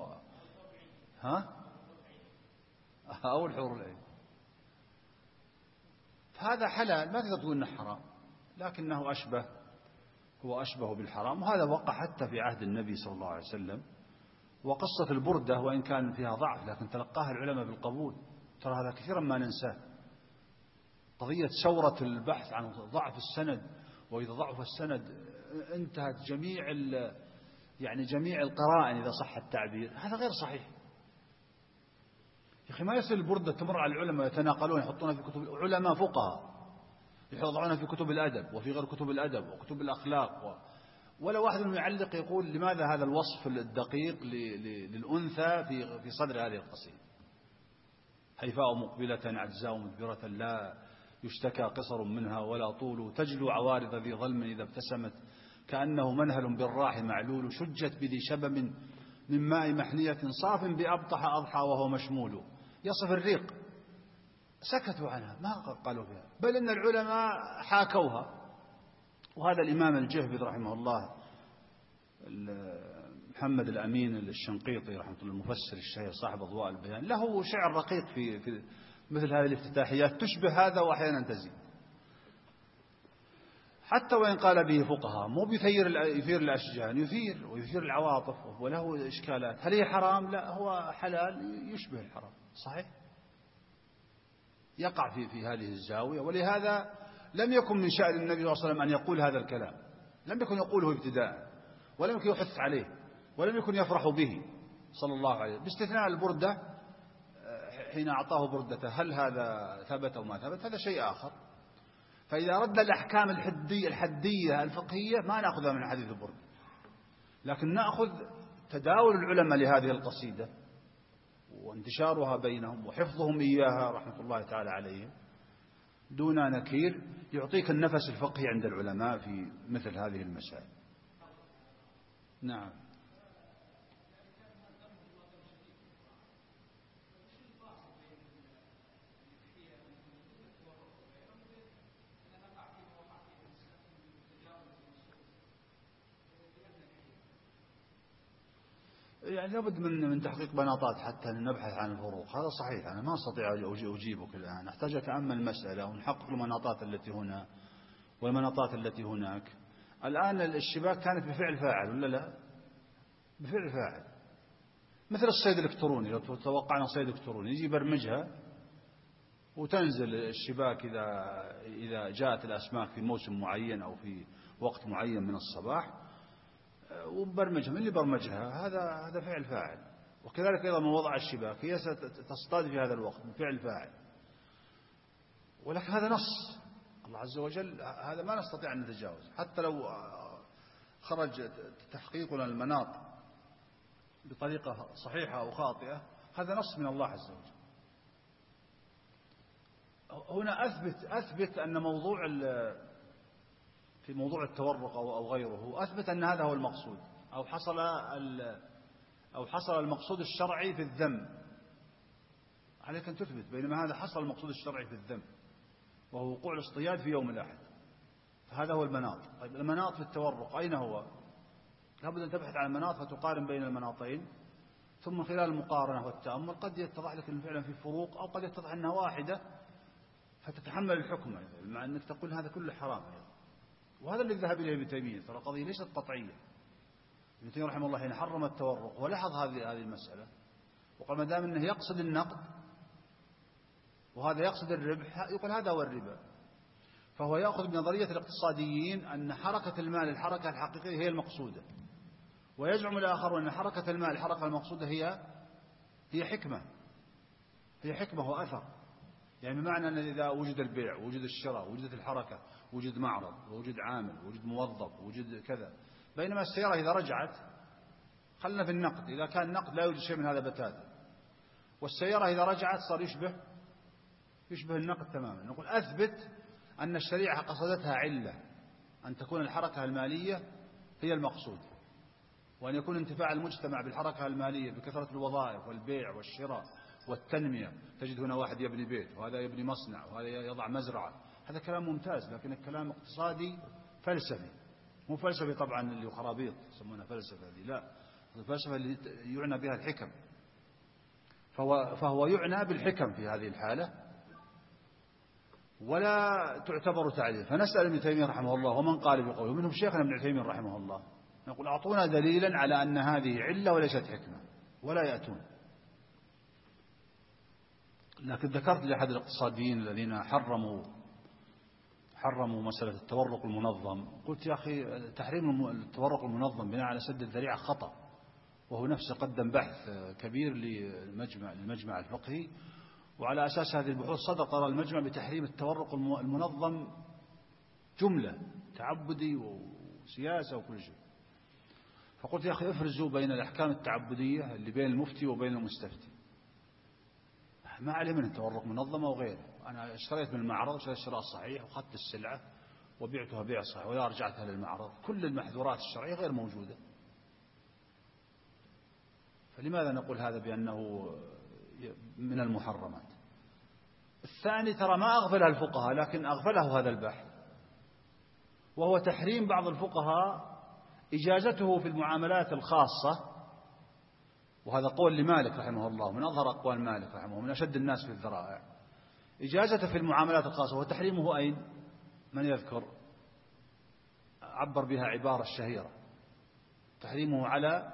أو الحور العين. فهذا حلال، ما تقدر تقول أنه حرام، لكنه أشبه هو أشبه بالحرام، وهذا وقع حتى في عهد النبي صلى الله عليه وسلم. وقصة البردة وإن كان فيها ضعف لكن تلقاها العلماء بالقبول، ترى هذا كثيرا ما ننساه. قضية ثورة البحث عن ضعف السند، وإذا ضعف السند انتهت جميع القرائن إذا صح التعبير، هذا غير صحيح. يا أخي ما يصير البردة تمر على العلماء يتناقلون يحطونها في كتب علماء فقهاء، يضعونها في كتب الأدب وفي غير كتب الأدب وكتب الأخلاق ولا واحد منهم يعلق يقول لماذا هذا الوصف الدقيق للأنثى في صدر هذه القصيدة: حيفاء مقبلة عجزاء مدبرة لا يشتكى قصر منها ولا طول، تجلو عوارض ذي ظلم إذا ابتسمت كأنه منهل بالراح معلول، شجت بذي شبم من ماء محنية صاف بأبطح أضحى وهو مشمول. يصف الريق، سكتوا عنها ما قالوا بها، بل إن العلماء حاكوها. وهذا الإمام الجهبذ رحمه الله محمد الأمين الشنقيطي رحمه الله المفسر الشهير صاحب أضواء البيان، له شعر رقيق في مثل هذه الافتتاحيات تشبه هذا وأحيانا تزيد، حتى وإن قال به فقهاء مو يثير الأشجان، ويثير العواطف وله إشكالات. هل هي حرام؟ لا، هو حلال يشبه الحرام، صحيح يقع في هذه الزاوية. ولهذا لم يكن من شأن النبي صلى الله عليه وسلم أن يقول هذا الكلام، لم يكن يقوله ابتداء، ولم يكن يحث عليه، ولم يكن يفرح به صلى الله عليه وسلم، باستثناء البردة حين أعطاه بردته. هل هذا ثبت أو ما ثبت هذا شيء آخر. فإذا ردنا الأحكام الحدية الفقهية ما نأخذها من حديث البردة، لكن نأخذ تداول العلماء لهذه القصيدة وانتشارها بينهم وحفظهم إياها رحمة الله تعالى عليهم دون نكير، يعطيك النفس الفقهي عند العلماء في مثل هذه المسائل. نعم. يعني لابد من تحقيق بناطات حتى نبحث عن الفروق، هذا صحيح. أنا ما أستطيع أجيبك الآن، أحتاج أتأمل المسألة ونحقق المناطات التي هنا والمناطات التي هناك. الآن الشباك كانت بفعل فاعل ولا لا؟ بفعل فاعل، مثل الصيد الإلكتروني. لو توقعنا صيد إلكتروني يجي برمجها وتنزل الشباك إذا جاءت الأسماك في موسم معين أو في وقت معين من الصباح، وبرمجها. من اللي برمجها؟ هذا فعل فاعل. وكذلك أيضا من وضع الشباك هي ستصطاد في هذا الوقت بفعل فاعل، ولكن هذا نص الله عز وجل، هذا ما نستطيع أن نتجاوز. حتى لو خرج تحقيقنا المناط بطريقة صحيحة أو خاطئة، هذا نص من الله عز وجل. هنا أثبت أن في موضوع التورق أو غيره، أثبت أن هذا هو المقصود، أو حصل المقصود الشرعي في الذم. عليك أن تثبت، بينما هذا حصل المقصود الشرعي في الذم وهو وقوع الاصطياد في يوم الأحد، فهذا هو المناط. طيب المناط في التورق أين هو؟ لابد أن تبحث عن المناط فتقارن بين المناطين، ثم من خلال المقارنة والتأمل قد يتضح لك أن فعلا في فروق، أو قد يتضح أنها واحدة فتتحمل الحكم، مع أنك تقول هذا كله حرام. وهذا اللي ذهب إليه ابن تيمية، ترى القضية ليست قطعية. ابن تيمية رحمه الله حين حرم التورق ولاحظ هذه المسألة وقال ما دام أنه يقصد النقد وهذا يقصد الربح، يقول هذا هو الربا. فهو يأخذ بنظرية الاقتصاديين أن حركة المال الحركة الحقيقية هي المقصودة، ويزعم الآخرون أن حركة المال الحركة المقصودة هي حكمة وأثر. يعني بمعنى أن إذا وجد البيع ووجد الشراء ووجدت الحركة ووجد معرض ووجد عامل ووجد موظف ووجد كذا، بينما السيارة إذا رجعت، خلنا في النقد، إذا كان نقد لا يوجد شيء من هذا بتاتا، والسيارة إذا رجعت صار يشبه النقد تماما. نقول أثبت أن الشريعة قصدتها علة أن تكون الحركة المالية هي المقصود، وأن يكون انتفاع المجتمع بالحركة المالية بكثرة الوظائف والبيع والشراء والتنمية. تجد هنا واحد يبني بيت وهذا يبني مصنع وهذا يضع مزرعة، هذا كلام ممتاز، لكن الكلام اقتصادي فلسفي، مو فلسفي طبعا اللي خرابيط يسمونها فلسفة هذه، لا، الفلسفة اللي يعنى بها الحكم. فهو يعنى بالحكم في هذه الحالة، ولا تعتبر تعليل. فنسأل ابن تيمية رحمه الله ومن قال بقوله، منهم شيخنا ابن تيمية رحمه الله، نقول أعطونا دليلا على أن هذه علة وليست حكمة، ولا يأتون. لكن ذكرت لأحد الاقتصاديين الذين حرموا مسألة التورق المنظم، قلت يا أخي تحريم التورق المنظم بناء على سد الذريعة خطأ، وهو نفسه قدم بحث كبير للمجمع الفقهي، وعلى أساس هذه البحوث صدر قرار المجمع بتحريم التورق المنظم جملة، تعبدي وسياسة وكل شيء. فقلت يا أخي افرزوا بين الأحكام التعبدية اللي بين المفتي وبين المستفتي، ما عليه من التورق منظم أو غيره. أنا اشتريت من المعرض، اشتريت الشراء الصحيح وأخذت السلعة وبعتها بيع صحيح ولا رجعتها للمعرض، كل المحظورات الشرعية غير موجودة. فلماذا نقول هذا بأنه من المحرمات؟ الثاني ترى ما أغفله الفقهاء، لكن أغفله هذا البحث، وهو تحريم بعض الفقهاء إجازته في المعاملات الخاصة، وهذا قول لمالك رحمه الله، من أظهر أقوال مالك رحمه الله، من أشد الناس في الذرائع، إجازته في المعاملات الخاصة، وتحريمه أين؟ من يذكر؟ عبر بها عبارة الشهيرة، تحريمه على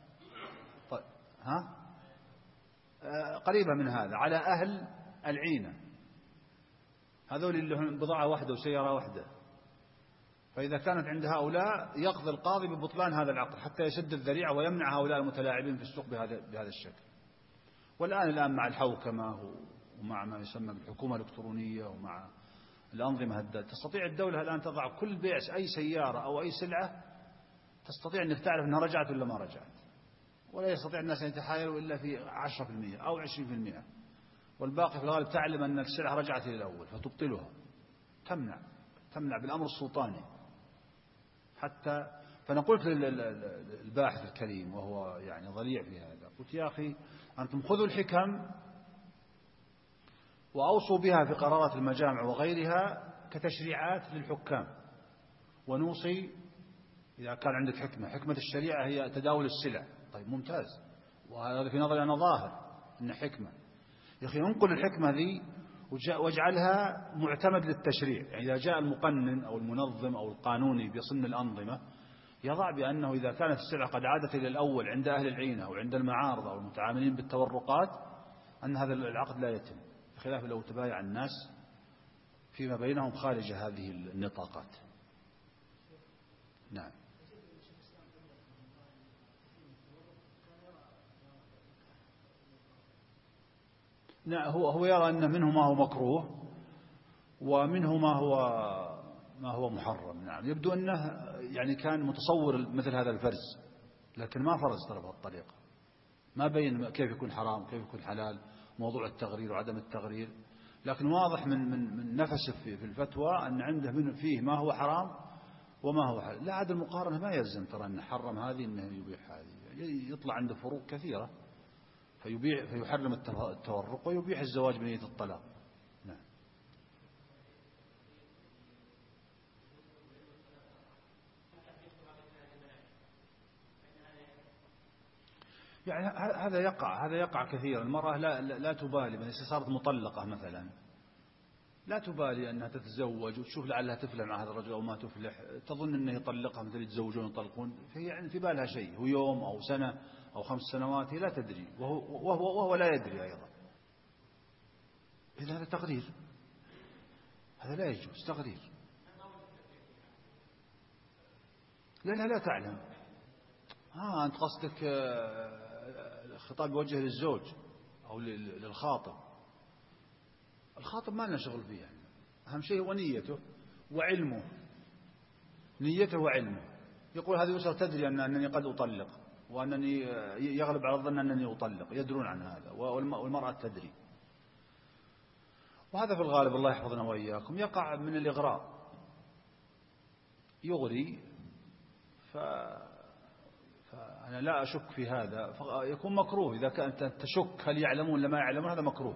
قريبة من هذا، على أهل العينة، هذول اللي هم بضاعة واحدة وسيارة واحدة. فإذا كانت عند هؤلاء يقضي القاضي ببطلان هذا العقد حتى يسد الذريعة ويمنع هؤلاء المتلاعبين في السوق بهذا الشكل. والآن مع الحوكمة ومع ما يسمى بالحكومة الإلكترونية ومع الأنظمة تستطيع الدولة الآن تضع كل بيع أي سيارة أو أي سلعة، تستطيع أنك تعرف أنها رجعت ولا ما رجعت، ولا يستطيع الناس أن يتحايلوا إلا في 10% أو 20%، والباقي في الغالب تعلم أن السلعة رجعت إلى الأول فتبطلها، تمنع بالأمر السلطاني حتى. فأنا قلت للباحث الكريم وهو يعني ضليع في هذا، قلت يا أخي أنتم خذوا الحكم وأوصوا بها في قرارات المجامع وغيرها كتشريعات للحكام، ونوصي إذا كان عندك حكمة الشريعة هي تداول السلع، طيب ممتاز، وهذا في نظري أنا ظاهر إن حكمة. يا أخي انقل الحكمة ذي واجعلها معتمد للتشريع. يعني إذا جاء المقنن أو المنظم أو القانوني بيصن الأنظمة يضع بأنه إذا كانت السلعة قد عادت إلى الأول عند أهل العينة أو عند المعارض أو المتعاملين بالتورقات، أن هذا العقد لا يتم، بخلاف لو تبايع الناس فيما بينهم خارج هذه النطاقات. نعم. هو يرى أن منه ما هو مكروه ومنه ما هو محرم. نعم، يبدو أنه يعني كان متصور مثل هذا الفرز، لكن ما فرز ترى بهالطريقة، ما بين كيف يكون حرام كيف يكون حلال، موضوع التغرير وعدم التغرير، لكن واضح من نفسه في الفتوى أن عنده فيه ما هو حرام وما هو حلال. لا، عاد المقارنة ما يلزم ترى أن حرم هذه أنه يبيح هذه، يطلع عنده فروق كثيرة فيحرم التورق ويبيح الزواج بنية الطلاق. نعم. يعني هذا يقع كثيرا. المرأة لا تبالي، إذا صارت مطلقة مثلا لا تبالي أنها تتزوج وتشوف لعلها تفلح مع هذا الرجل أو ما تفلح، تظن أنه يطلقها مثل يتزوجون ويطلقون، فهي يعني في بالها شيء، هو يوم أو سنة أو 5 سنوات، هي لا تدري وهو لا يدري أيضا. إذا هذا تغرير، هذا لا يجوز تغرير. لا تعلم. أنت قصدك الخطاب يوجه للزوج أو للخاطب. الخاطب ما لنا شغل فيه، يعني أهم شيء هو نيته وعلمه، نيته وعلمه. يقول هذه الأسرة تدري أنني قد أطلق، وأنني يغلب على الظن أنني أطلق، يدرون عن هذا، والمرأة تدري. وهذا في الغالب الله يحفظنا وإياكم يقع من الإغراء، يغري، فأنا لا أشك في هذا، فيكون مكروه. إذا كانت تشك هل يعلمون ولا ما يعلمون، هذا مكروه.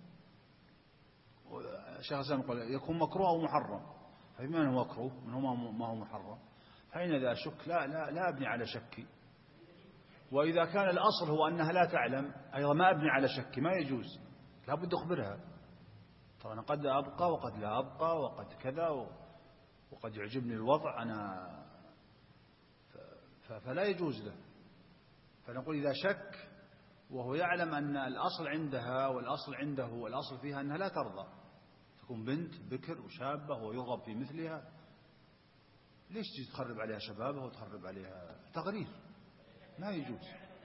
الشيخ الإسلام يقول يكون مكروه أو محرم، فمن هو مكروه من هو ما هو محرم، فحين إذا أشك لا أبني على شكي. وإذا كان الأصل هو أنها لا تعلم أيضا ما أبني على شكي، ما يجوز، لا بد أخبرها. ترى أنا قد أبقى وقد لا أبقى وقد كذا وقد يعجبني الوضع أنا، فلا يجوز له. فنقول إذا شك وهو يعلم أن الأصل عندها والأصل عنده والأصل فيها أنها لا ترضى، تكون بنت بكر وشابة ويرغب في مثلها، ليش تخرب عليها شبابها وتخرب عليها؟ تغرير ما يجوز.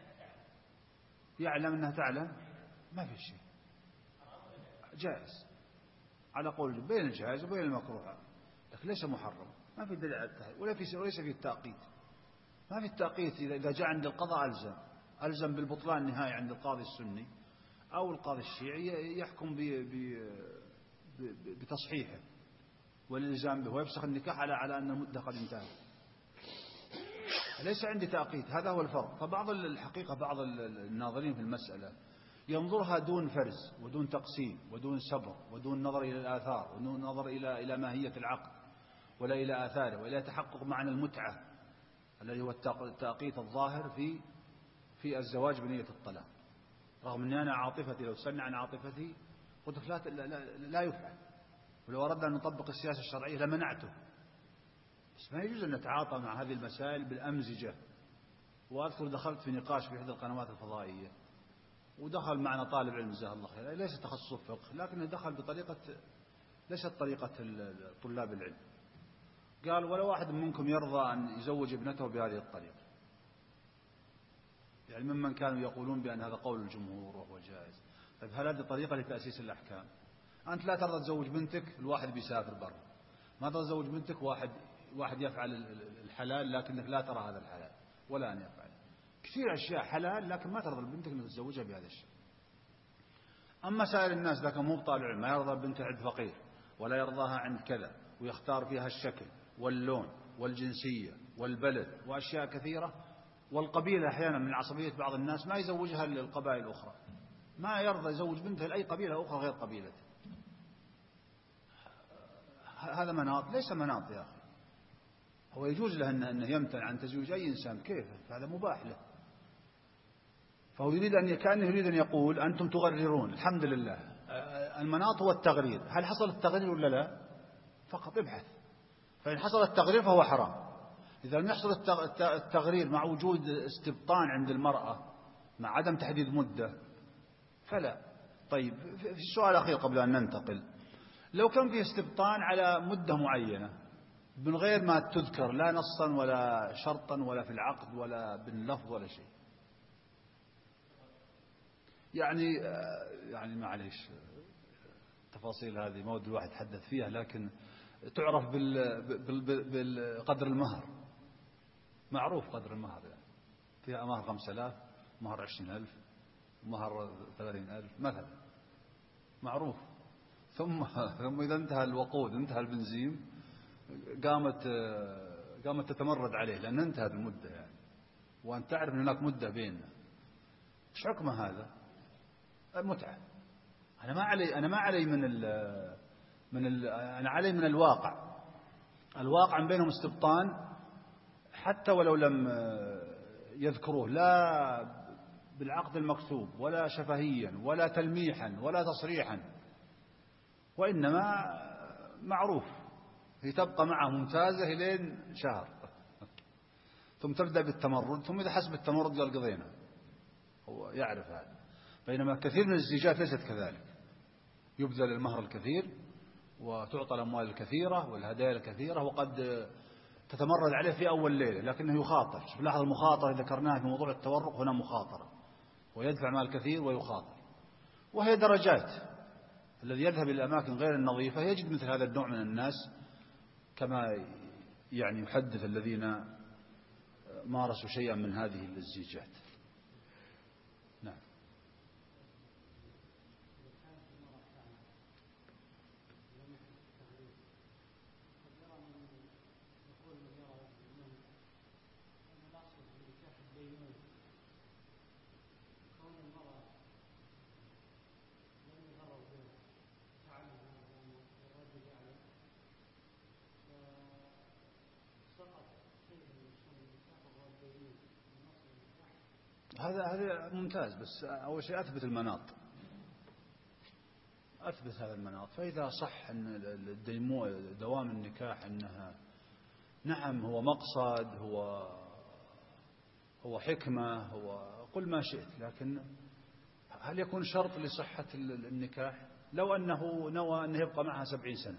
يعلم أنها تعلم ما في شيء، جائز على قول بين الجائز وبين المكروه، لكن ليس محرم. ما في دليل على التحريم وليس في التأقيت. ما في التأقيت إذا جاء عند القضاء ألزم بالبطلان النهائي عند القاضي السني أو القاضي الشيعي، يحكم بتصحيحه والإلزام به ويفسخ النكاح على أن المدة قد انتهت. ليس عندي تأقيت، هذا هو الفرق. فبعض الحقيقة بعض الناظرين في المسألة ينظرها دون فرز ودون تقسيم ودون صبر ودون نظر إلى الآثار ودون نظر إلى ماهية العقد ولا إلى آثاره وإلى تحقق معنى المتعة الذي هو التأقيت الظاهر في الزواج بنية الطلاق. رغم أني أنا عاطفتي لو سن عن عاطفتي قلت لا يفعل، ولو أردنا أن نطبق السياسة الشرعية لمنعته. بس ما يجوز أن نتعاطى مع هذه المسائل بالأمزجة. وأذكر دخلت في نقاش في إحدى القنوات الفضائية، ودخل معنا طالب علم جزاه الله خير، ليس تخصص فقه لكنه دخل بطريقة ليست طريقة طلاب العلم. قال ولا واحد منكم يرضى أن يزوج ابنته بهذه الطريقة، يعني ممن كانوا يقولون بأن هذا قول الجمهور وهو جائز. طيب هل هذه طريقة لتأسيس الأحكام؟ أنت لا ترضى تزوج بنتك، الواحد بيسافر برا، ما ترضى تزوج بنتك واحد يفعل الحلال لكنك لا ترى هذا الحلال ولا أن يفعل. كثير أشياء حلال لكن ما ترضى بنتك أن تتزوجها بهذا الشيء. أما سائر الناس ذاك مو بطالع علم، ما يرضى بنته عند فقير ولا يرضاها عند كذا، ويختار فيها الشكل واللون والجنسية والبلد وأشياء كثيرة، والقبيلة أحيانا من عصبية بعض الناس ما يزوجها للقبائل الأخرى، ما يرضى يزوج بنته لأي قبيلة أخرى غير قبيلته. هذا مناط، ليس مناط يا أخي. هو يجوز له أنه يمتنع عن تزويج أي إنسان، كيف؟ هذا مباح له. فهو كأنه يريد أن يقول أنتم تغررون. الحمد لله المناط هو التغرير. هل حصل التغرير ولا لا؟ فقط ابحث، فإن حصل التغرير فهو حرام. إذا لم يحصل التغرير مع وجود استبطان عند المرأة مع عدم تحديد مدة فلا. طيب في السؤال الأخير قبل أن ننتقل، لو كان فيه استبطان على مدة معينة من غير ما تذكر لا نصا ولا شرطا ولا في العقد ولا باللفظ ولا شيء، يعني معليش التفاصيل هذه ما ود الواحد يتحدث فيها، لكن تعرف بالقدر المهر، معروف قدر المهر، يعني فيها مهر 5000 مهر 20000 مهر 30000 مثلا، معروف. ثم إذا انتهى الوقود انتهى البنزين قامت تتمرد عليه لأن انتهت المدة، يعني وأنت تعرف أن هناك مدة بيننا. إيش حكم هذا؟ المتعة. أنا ما علي أنا علي من الواقع بينهم استبطان، حتى ولو لم يذكروه لا بالعقد المكتوب ولا شفهيا ولا تلميحا ولا تصريحا، وإنما معروف هي تبقى معه ممتازة إلين شهر ثم تبدأ بالتمرد، ثم إذا حسب التمرد قال قضينا، هو يعرف هذا. بينما كثير من الزيجات ليست كذلك، يبذل المهر الكثير وتعطى الأموال الكثيرة والهدايا الكثيرة، وقد تتمرد عليه في أول ليلة لكنه يخاطر. شوف لاحظ المخاطرة ذكرناها في موضوع التورق، هنا مخاطرة ويدفع مال كثير ويخاطر، وهي درجات. الذي يذهب إلى الأماكن غير النظيفة يجد مثل هذا النوع من الناس، كما يعني يحدث الذين مارسوا شيئا من هذه الزيجات. نعم. هذا ممتاز، بس أول شيء أثبت المناط. أثبت هذا المناط. فإذا صح أن دوام النكاح أنها نعم هو مقصد، هو حكمة، هو قل ما شئت، لكن هل يكون شرط لصحة النكاح؟ لو أنه نوى أنه يبقى معها 70 سنة،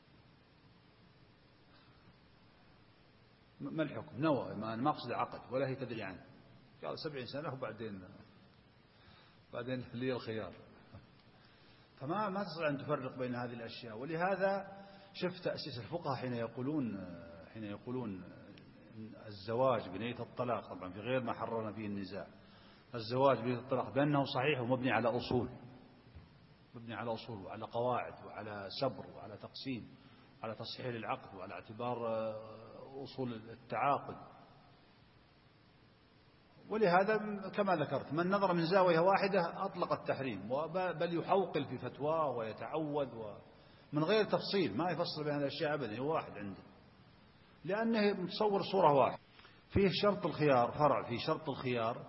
ما الحكم؟ نوى، ما أقصد عقد ولا هي تدري عنه، قال 70 سنة وبعدين لي الخيار. فما تستطيع أن تفرق بين هذه الأشياء. ولهذا شفت تأسيس الفقهاء حين يقولون الزواج بنية الطلاق، طبعا في غير ما حررنا فيه النزاع، الزواج بنية الطلاق بأنه صحيح ومبني على أصول، وعلى قواعد وعلى سبر وعلى تقسيم، على تصحيح العقد وعلى اعتبار أصول التعاقد. ولهذا كما ذكرت من نظر من زاوية واحدة أطلق التحريم، بل يحوقل في فتواه ويتعوذ من غير تفصيل، ما يفصل بين هذه الأشياء أبدا، هو واحد عنده، لأنه متصور صورة واحدة. فيه شرط الخيار، فرع في شرط الخيار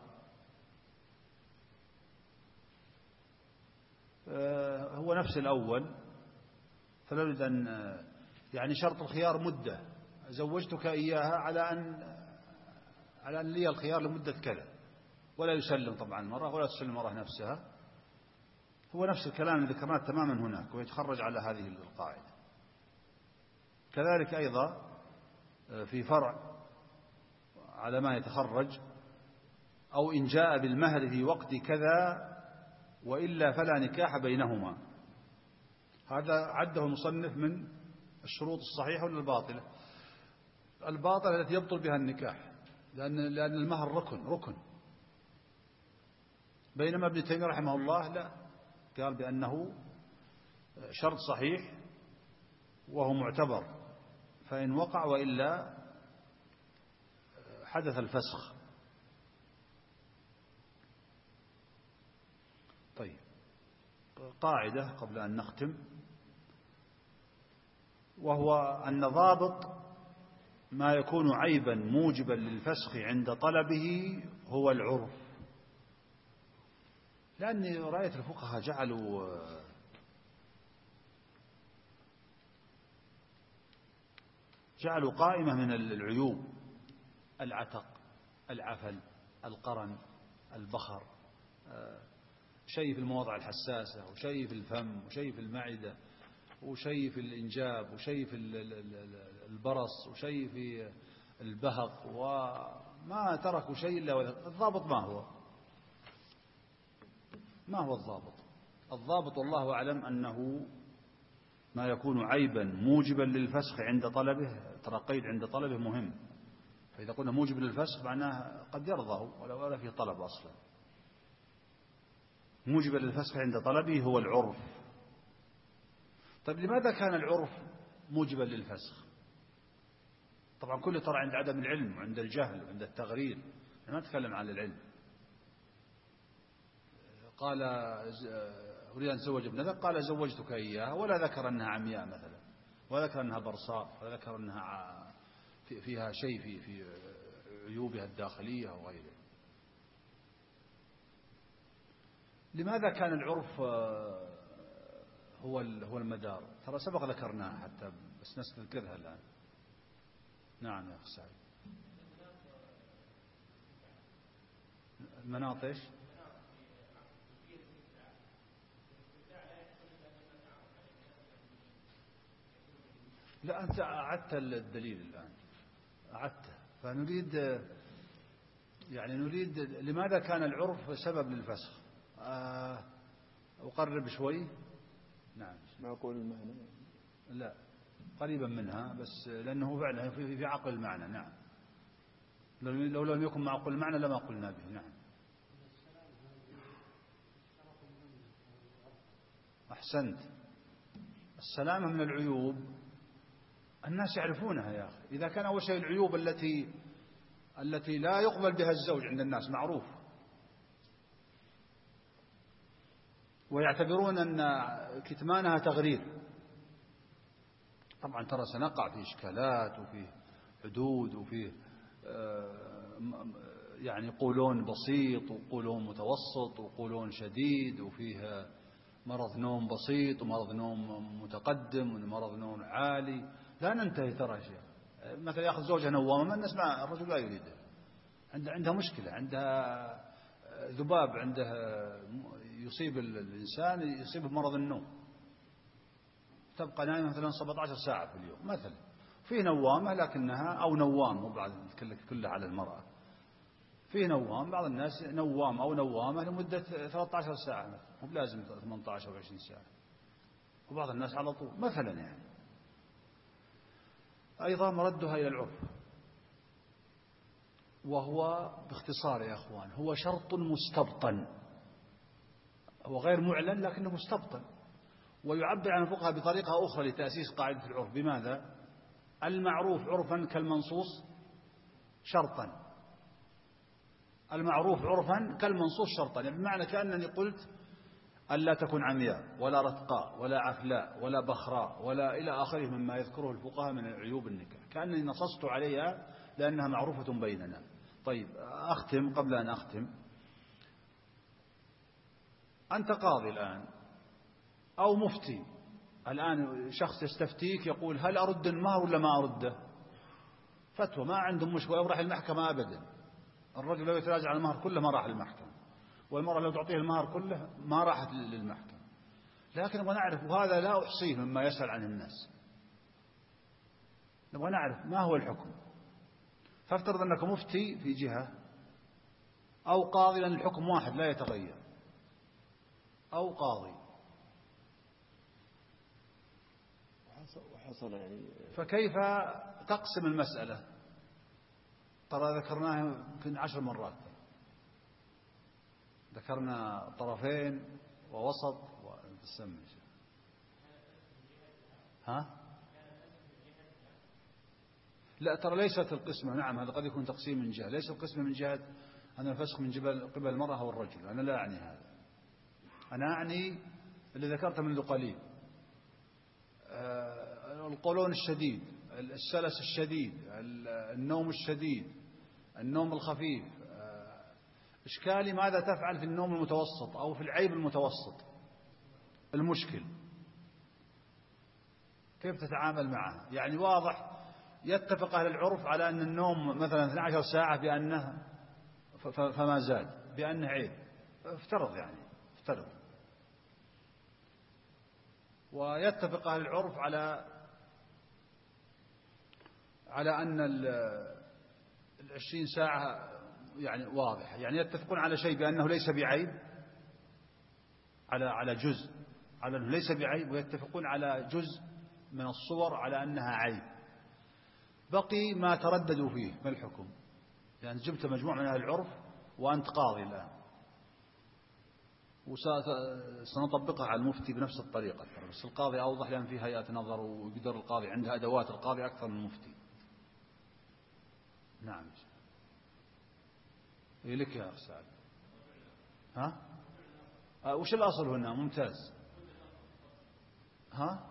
هو نفس الأول، فلا نريد أن يعني شرط الخيار مدة، زوجتك إياها على أن لي الخيار لمدة كذا، ولا يسلم طبعا المرأة ولا تسلم المرأة نفسها، هو نفس الكلام اللي ذكرناه تماما هناك، ويتخرج على هذه القاعدة. كذلك أيضا في فرع على ما يتخرج أو إن جاء بالمهر في وقت كذا وإلا فلا نكاح بينهما، هذا عده المصنف من الشروط الصحيحة ولا الباطلة؟ الباطلة التي يبطل بها النكاح، لأن المهر ركن، بينما ابن تيمية رحمه الله لا، قال بأنه شرط صحيح وهو معتبر، فإن وقع وإلا حدث الفسخ. طيب، قاعدة قبل أن نختم، وهو أن ضابط ما يكون عيبا موجبا للفسخ عند طلبه هو العرف، لأن رأيت الفقهاء جعلوا قائمة من العيوب: العتق، العفل، القرن، البخر، شيء في المواضع الحساسة، وشيء في الفم، وشيء في المعدة، وشيء في الإنجاب، وشيء في البرص، وشيء في البهق، وما تركوا شيء إلا الضابط ما هو الضابط؟ الضابط والله أعلم أنه ما يكون عيبا موجبا للفسخ عند طلبه، ترى قيد عند طلبه مهم، فإذا قلنا موجب للفسخ معناه قد يرضى ولا فيه طلب أصلا. موجب للفسخ عند طلبه هو العرف. طيب لماذا كان العرف موجبا للفسخ؟ طبعا كله ترى عند عدم العلم وعند الجهل وعند التغرير، ما نتكلم عن العلم. قال أريد أن أتزوج ابنتك، قال زوجتك إياها، ولا ذكر أنها عمياء مثلا، ولا ذكر أنها برصاء، ولا ذكر أنها فيها شيء في عيوبها الداخلية وغيره. لماذا كان العرف هو المدار؟ ترى سبق ذكرناها حتى، بس نستذكرها الآن. نعم يا أخي سعيد. المناط إيش؟ لا، أنت أعدت الدليل الآن، أعدته، فنريد لماذا كان العرف سبب للفسخ؟ أقرب شوي. نعم، معقول المعنى؟ لا، قريبا منها، بس لأنه فعلا في عقل المعنى. نعم، لو لم يكن معقول المعنى لما قلنا به. نعم، أحسنت. السلامة من العيوب الناس يعرفونها يا أخي. إذا كان أول شيء العيوب التي لا يقبل بها الزوج عند الناس معروف، ويعتبرون أن كتمانها تغرير. طبعا ترى سنقع في إشكالات وفي حدود وفي يعني قولون بسيط وقولون متوسط وقولون شديد، وفيه مرض نوم بسيط ومرض نوم متقدم ومرض نوم عالي، لا ننتهي ترى شيء. مثلا يأخذ زوجها نوامة، ما نسمع الرجل لا يريده، عندها مشكلة، عندها ذباب، عندها يصيب الإنسان يصيبه مرض النوم، تبقى نايمة مثلا 17 ساعة في اليوم مثلا. فيه نوامة لكنها، أو نوام، مو بعد كلها على المرأة، فيه نوام، بعض الناس نوام أو نوامة لمدة 13 ساعة، مو بلازم 18 أو 20 ساعة، وبعض الناس على طول مثلا يعني. أيضا مردها إلى العرف، وهو باختصار يا أخوان هو شرط مستبطن، هو غير معلن لكنه مستبطن، ويعبر عن الفقهاء بطريقة أخرى لتأسيس قاعدة العرف. بماذا؟ المعروف عرفا كالمنصوص شرطا، المعروف عرفا كالمنصوص شرطا، يعني بمعنى كأنني قلت ألا تكن عمياء ولا رتقاء ولا عفلاء ولا بخراء ولا إلى آخره مما يذكره الفقهاء من عيوب النكاح، كأنني نصصت عليها لأنها معروفة بيننا. طيب أختم، قبل أن أختم، أنت قاضي الآن أو مفتي، الآن شخص يستفتيك يقول هل أرد المهر ولا ما أرده؟ فتوى، ما عندهم مشكلة، يروح المحكمة أبدا. الرجل لو يتراجع على المهر كله ما راح للمحكمة، والمرأة لو تعطيه المهر كله ما راحت للمحكمة. لكن نبغى نعرف، وهذا لا أحصيه مما يسأل عن الناس، نبغى نعرف ما هو الحكم. فافترض أنك مفتي في جهة أو قاضي، لأن الحكم واحد لا يتغير، أو قاضي، وحصل يعني. فكيف تقسم المسألة؟ ترى ذكرناها يمكن 10 مرات، ذكرنا طرفين ووسط وتسمي. ها؟ لا ترى ليست القسمة، نعم هذا قد يكون تقسيم من جهة، ليس القسمة من جهة أن الفسخ من قبل المرأة أو الرجل، أنا لا أعني هذا، أنا أعني اللي ذكرته منذ قليل، القولون الشديد، السلس الشديد، النوم الشديد، النوم الخفيف. إشكالي ماذا تفعل في النوم المتوسط أو في العيب المتوسط المشكل، كيف تتعامل معه؟ يعني واضح يتفق أهل العرف على أن النوم مثلا 12 ساعة بأنه فما زاد بأنه عيب، افترض يعني افترض، ويتفق أهل العرف على أن 20 ساعة يعني واضح، يعني يتفقون على شيء بأنه ليس بعيب، على جزء على أنه ليس بعيب، ويتفقون على جزء من الصور على أنها عيب. بقي ما ترددوا فيه، ما الحكم؟ يعني جبت مجموعة من أهل العرف وأنت قاضي الآن، وسنطبقها على المفتي بنفس الطريقة، بس القاضي أوضح لأن فيه هيئة نظر، ويقدر القاضي عنده أدوات القاضي أكثر من المفتي. نعم إيه لك يا أخ سعد؟ ها؟ وش الأصل هنا؟ ممتاز. ها؟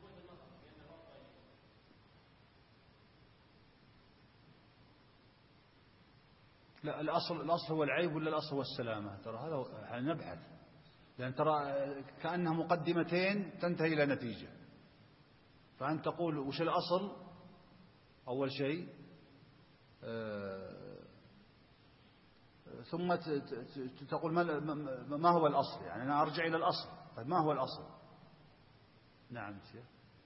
لا، الأصل هو العيب ولا الأصل هو السلامة؟ ترى هذا نبحث، لأن ترى كأنها مقدمتين تنتهي إلى نتيجة. فأنت تقول وش الأصل؟ أول شيء ثم تقول ما هو الأصل؟ يعني أنا أرجع إلى الأصل. طيب ما هو الأصل؟ نعم شيخ.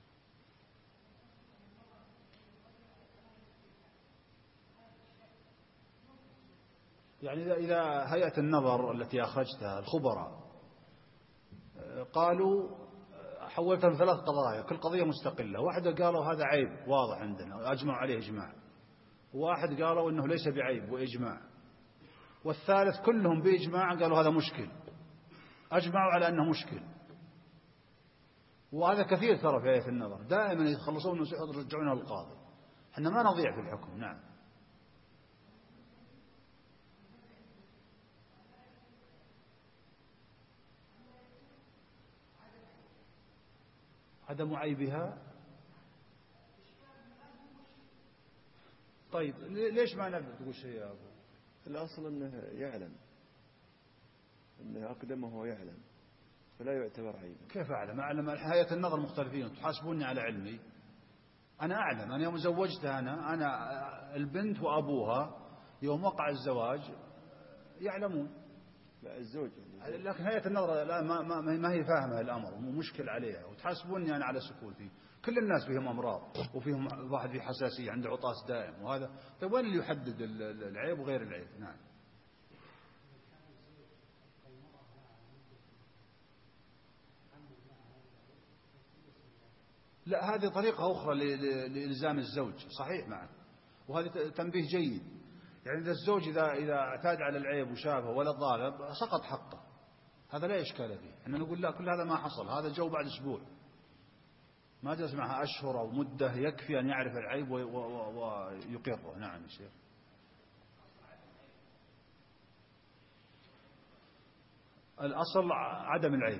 يعني إذا هيئة النظر التي أخرجتها الخبراء قالوا حولتها 3 قضايا، كل قضية مستقلة، واحدة قالوا هذا عيب واضح عندنا أجمع عليه إجماع، واحد قالوا إنه ليس بعيب وإجماع، والثالث كلهم بإجماع قالوا هذا مشكل، أجمعوا على أنه مشكل. وهذا كثير ترى في هيئة النظر، دائما يخلصون يرجعونها للقاضي، احنا ما نضيع في الحكم. نعم عدم عيبها. طيب ليش ما نبدأ تقول شيء يا أبو؟ الأصل أنه يعلم، أنه أقدمه ويعلم. فلا يعتبر عيبا. كيف أعلم هيئة النظر مختلفين تحاسبوني على علمي. أنا أعلم، أنا يوم زوجتها أنا البنت وأبوها يوم وقع الزواج يعلمون. لا الزوج لكن هيئة النظر لا ما هي فاهمة الأمر ومشكل عليها وتحاسبوني أنا على سكوتي. كل الناس فيهم أمراض وفيهم واحد فيه حساسية عنده عطاس دائم وهذا. طيب وين اللي يحدد العيب وغير العيب؟ نعم. لا هذه طريقة أخرى لإلزام الزوج صحيح معك، وهذا تنبيه جيد. يعني إذا الزوج إذا اعتاد على العيب وشافه ولا ضارب سقط حقه، هذا لا إشكال فيه. إحنا نقول لا كل هذا ما حصل، هذا جو بعد أسبوع، ما جلس معها أشهر أو مدة، يكفي أن يعرف العيب ويقره. نعم يا شيخ. الأصل عدم العيب،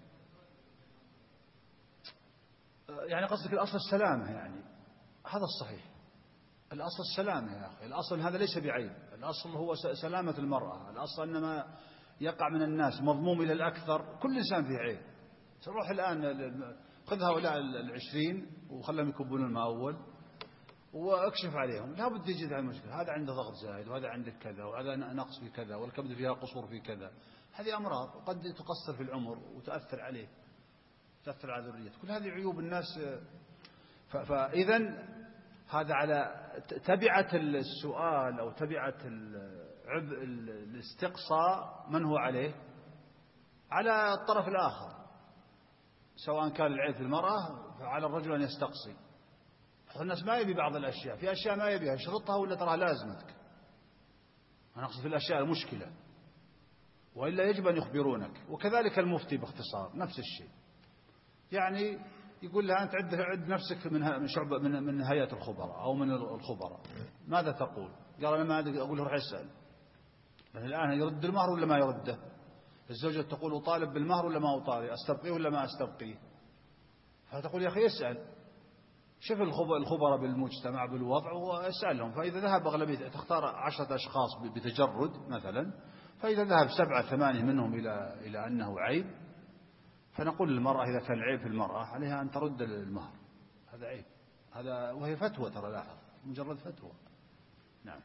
يعني قصدك الأصل السلامة، يعني هذا الصحيح. الأصل السلامة يا أخي، الأصل هذا ليس بعيب، الأصل هو سلامة المرأة. الأصل أنما يقع من الناس مضموم إلى الأكثر، كل إنسان فيه عيب. سنروح الآن خذ هؤلاء 20 وخلهم يكبون الماء أول واكشف عليهم، لا بد يجد المشكلة، هذا عنده ضغط زايد وهذا عندك كذا وهذا نقص في كذا والكبد فيها قصور في كذا. هذه أمراض قد تقصر في العمر وتأثر عليه، تأثر على ذريته. كل هذه عيوب الناس. فإذا هذا على تبعة السؤال أو تبعة عبء الاستقصاء من هو عليه؟ على الطرف الآخر، سواء كان العيب في المرأة فعلى الرجل أن يستقصي. الناس ما يبي بعض الأشياء، في أشياء ما يبيها شرطها ولا تراها لازمتك. أنا أقصد في الأشياء المشكلة، وإلا يجب أن يخبرونك. وكذلك المفتي باختصار نفس الشيء، يعني يقول لها أنت عد نفسك من هيئة الخبراء أو من الخبراء، ماذا تقول؟ قال أنا ما أدري. أقول له روح اسأل. الآن يرد المهر ولا ما يرده؟ الزوجة تقول أطالب بالمهر ولا ما أطالب؟ أستبقيه ولا ما أستبقيه؟ فتقول يا أخي اسأل، شوف الخبراء بالمجتمع بالوضع واسألهم. فإذا ذهب أغلبية، تختار 10 أشخاص بتجرد مثلا، فإذا ذهب 7 8 منهم إلى أنه عيب، فنقول للمرأة إذا كان العيب في المرأة عليها أن ترد المهر، هذا عيب، هذا وهي فتوى، ترى لاحظ مجرد فتوى. نعم.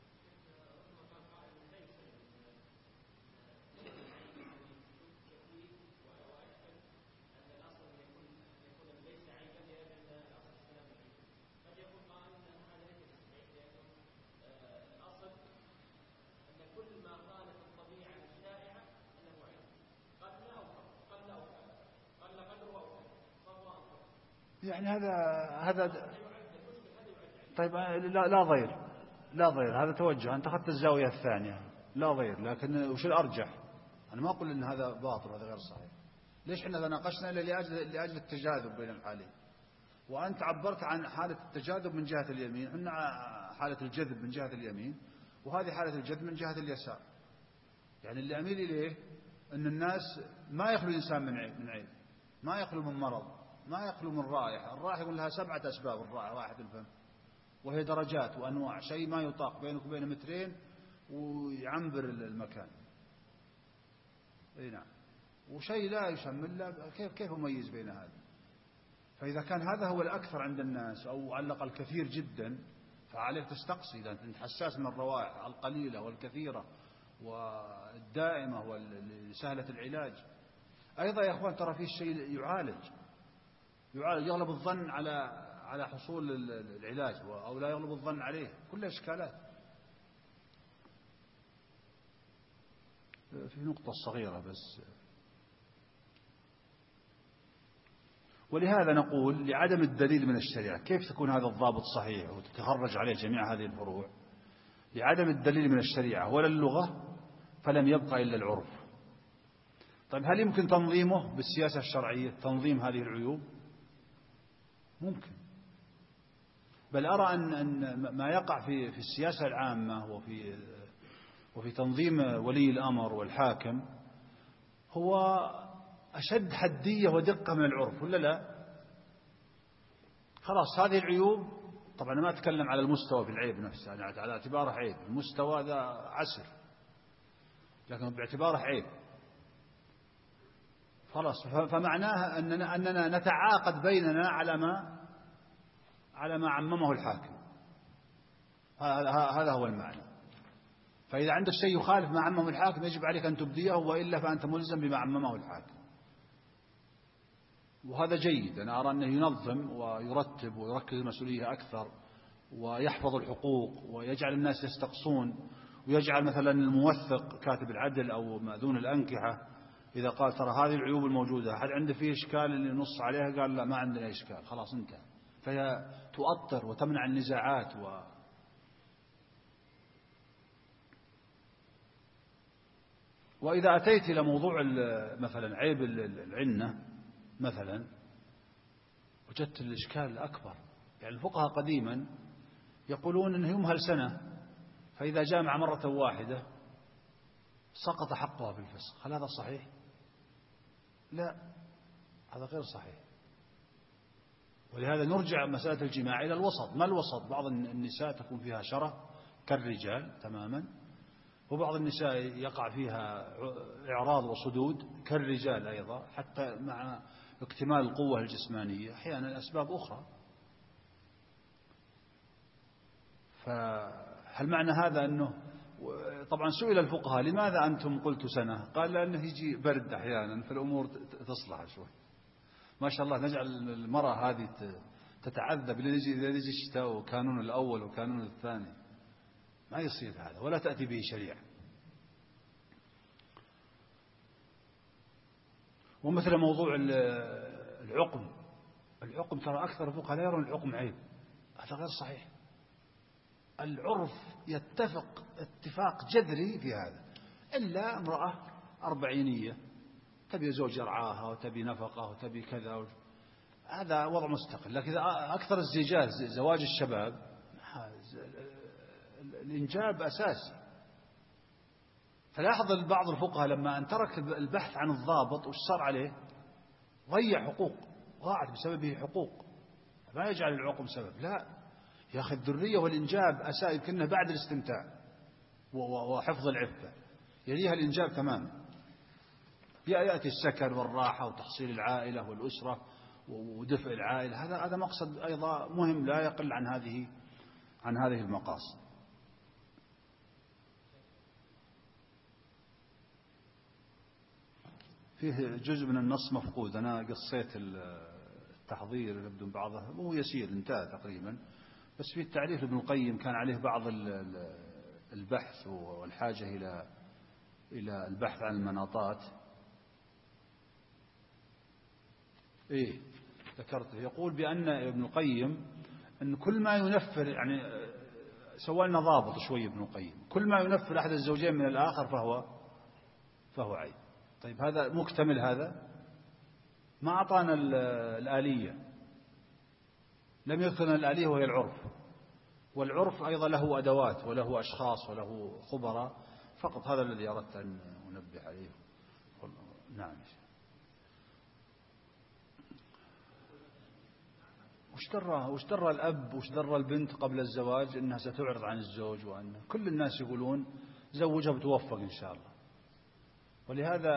يعني هذا طيب لا ضير هذا توجه، أنت أخذت الزاوية الثانية، لا ضير. لكن وش الأرجح؟ أنا ما أقول إن هذا باطل وهذا غير صحيح. ليش إحنا تناقشنا إلا لأجل التجاذب بين الحالين، وأنت عبرت عن حالة التجاذب من جهة اليمين، إحنا حالة الجذب من جهة اليمين، وهذه حالة الجذب من جهة اليسار. يعني اللي أميل إليه أن الناس ما يخلو الإنسان من عيب، ما يخلو من مرض، ما يخلو من رائحة. الرائحة يقول لها 7 أسباب، رائحة الفم، وهي درجات وأنواع، شيء ما يطاق بينك وبين 2 متر ويعنبر المكان. اي نعم. وشيء لا يشم إلا كيف أميز بين هذا؟ فإذا كان هذا هو الأكثر عند الناس أو على الأقل كثير جدا، فعليك تستقصي. إذا أنت حساس من الروائح القليلة والكثيرة والدائمة وسهلة العلاج. أيضا يا أخوان ترى فيه شيء يعالج، يغلب الظن على حصول العلاج أو لا يغلب الظن عليه، كلها إشكالات. في نقطة صغيرة بس، ولهذا نقول لعدم الدليل من الشريعة. كيف تكون هذا الضابط صحيح وتتخرج عليه جميع هذه الفروع؟ لعدم الدليل من الشريعة ولا اللغة، فلم يبقى إلا العرف. طيب هل يمكن تنظيمه بالسياسة الشرعية، تنظيم هذه العيوب؟ ممكن. بل أرى أن ما يقع في السياسة العامة وفي تنظيم ولي الأمر والحاكم هو أشد حدية ودقة من العرف، ولا لا؟ خلاص هذه العيوب، طبعا أنا ما أتكلم على المستوى في العيب نفسه، يعني على اعتباره عيب، المستوى ذا عسر، لكن باعتباره عيب. خلاص، فمعناها أننا نتعاقد بيننا على ما عممه الحاكم. هذا هو المعنى. فإذا عندك شيء يخالف ما عممه الحاكم يجب عليك أن تبديه، وإلا فأنت ملزم بما عممه الحاكم. وهذا جيد، أنا أرى أنه ينظم ويرتب ويركز المسؤولية أكثر ويحفظ الحقوق ويجعل الناس يستقصون، ويجعل مثلا الموثق كاتب العدل أو مأذون الأنكحة إذا قال ترى هذه العيوب الموجودة، هل عنده فيه إشكال اللي نص عليها؟ قال لا ما عندنا إشكال، خلاص انتهى. فهي تؤطر وتمنع النزاعات. وإذا أتيت إلى موضوع مثلا عيب العنة مثلا، وجدت الإشكال الأكبر. يعني الفقهاء قديما يقولون أنه يمهل سنة، فإذا جامع مرة واحدة سقط حقها بالفسخ. هل هذا صحيح؟ لا، هذا غير صحيح. ولهذا نرجع مسألة الجماع إلى الوسط. ما الوسط؟ بعض النساء تكون فيها شره كالرجال تماما، وبعض النساء يقع فيها إعراض وصدود كالرجال أيضا، حتى مع اكتمال القوة الجسمانية أحيانا أسباب أخرى. فهل معنى هذا أنه طبعا سئل الفقهاء لماذا أنتم قلتوا سنة؟ قال لأنه يجي برد أحيانا فالأمور تصلح شوي. ما شاء الله نجعل المرأة هذه تتعذب إذا يجي الشتاء وكانون الأول وكانون الثاني، ما يصير هذا ولا تأتي به شريعة. ومثل موضوع العقم ترى أكثر الفقهاء لا يرون العقم عيب، هذا غير صحيح. العرف يتفق اتفاق جذري في هذا، إلا امرأة أربعينية تبي زوج يرعاها وتبي نفقة وتبي كذا، هذا وضع مستقل. لكن أكثر الزيجات زواج الشباب الإنجاب أساسي. فلاحظ بعض الفقهاء لما أن ترك البحث عن الضابط وش صار عليه؟ ضيع حقوق، ضاعت بسببه حقوق. ما يجعل العقم سبب، لا يا أخي، الذرية والإنجاب أساسي، يمكنه بعد الاستمتاع وحفظ العفة، يليها الإنجاب تماما. يأتي السكن والراحة وتحصيل العائلة والأسرة ودفء العائلة، هذا مقصد أيضا مهم لا يقل عن هذه المقاصد. فيه جزء من النص مفقود. أنا قصيت التحضير يبدو بعضه هو يسير انتهى تقريبا، بس في التعريف ابن القيم كان عليه بعض البحث والحاجة إلى البحث عن المناطات. ذكرته يقول بأن ابن القيم أن كل ما ينفر، يعني سوى لنا ضابط شوي ابن القيم، كل ما ينفر أحد الزوجين من الآخر فهو عيب. طيب هذا مكتمل، هذا ما أعطانا الآلية، لم يذكرنا الآلية وهي العرف، والعرف أيضا له أدوات وله أشخاص وله خبراء فقط. هذا الذي أردت أن أنبه عليه. نعم. وش درى الأب وش درى البنت قبل الزواج أنها ستعرض عن الزوج، وأن كل الناس يقولون زوجها بتوفق إن شاء الله. ولهذا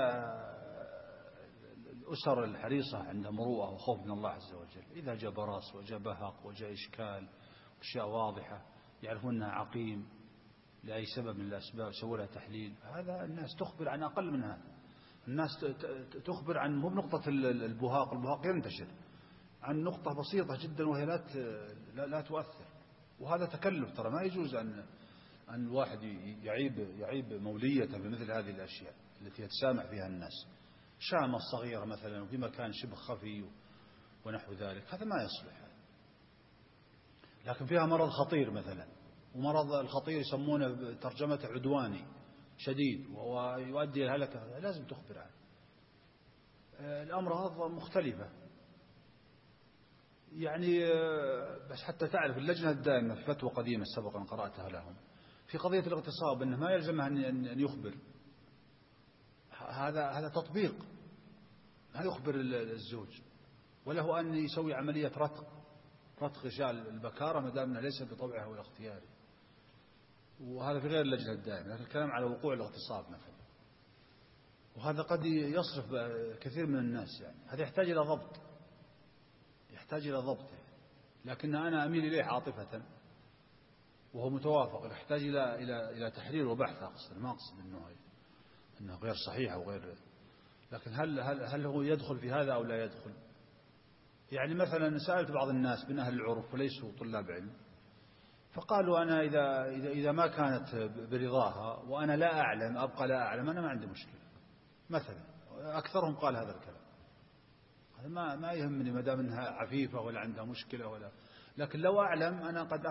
الأسر الحريصة عندها مروءة وخوف من الله عز وجل، إذا جاء برص وجاء بهق وجاء إشكال أشياء واضحة يعرفون أنها عقيم لأي سبب من الأسباب سووا لها تحليل، هذا الناس تخبر عن أقل من هذا. الناس تخبر عن مو بنقطة البهاق ينتشر، عن نقطة بسيطة جدا وهي لا تؤثر. وهذا تكلف، ترى ما يجوز أن الواحد يعيب موليته بمثل هذه الأشياء التي يتسامح فيها الناس. شامة صغيرة مثلا وفي مكان شبه خفي ونحو ذلك، هذا ما يصلح. لكن فيها مرض خطير مثلا، ومرض الخطير يسمونه ترجمة عدواني شديد ويؤدي إلى الهلكة، لازم تخبر عنه. الأمراض مختلفة يعني، بس حتى تعرف اللجنة الدائمة في فتوى قديمة سبقا قرأتها لهم في قضية الاغتصاب أنه ما يلزمها أن يخبر. هذا تطبيق، ما يخبر الزوج، وله أن يسوي عملية رتق غشاء البكارة ما دام ليس بطبعه ولا اختياره. وهذا في غير اللجنة الدائمة، لكن الكلام على وقوع الاغتصاب مثلا. وهذا قد يصرف كثير من الناس، يعني هذا يحتاج إلى ضبط، يحتاج إلى ضبط. لكن أنا أميل إليه عاطفة وهو متوافق، يحتاج إلى تحرير وبحث. أقصد ما أقصد أنه غير صحيح أو غير، لكن هل هو يدخل في هذا أو لا يدخل؟ يعني مثلا سألت بعض الناس من أهل العرف وليسوا طلاب علم، فقالوا أنا إذا ما كانت برضاها وأنا لا أعلم أبقى لا أعلم، أنا ما عندي مشكلة مثلا. أكثرهم قال هذا الكلام. هذا ما يهمني ما دام انها عفيفة ولا عندها مشكلة ولا، لكن لو أعلم أنا قد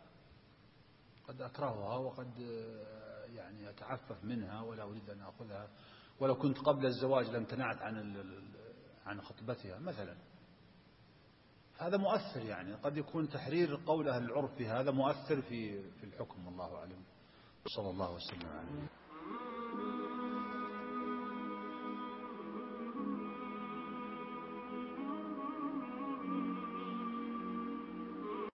أكرهها وقد يعني أتعفف منها ولا أريد أن أخذها، ولو كنت قبل الزواج لامتنعت عن خطبتها مثلا. هذا مؤثر، يعني قد يكون تحرير قول أهل العرف في هذا مؤثر في الحكم، والله أعلم. صلى الله وسلم عليه.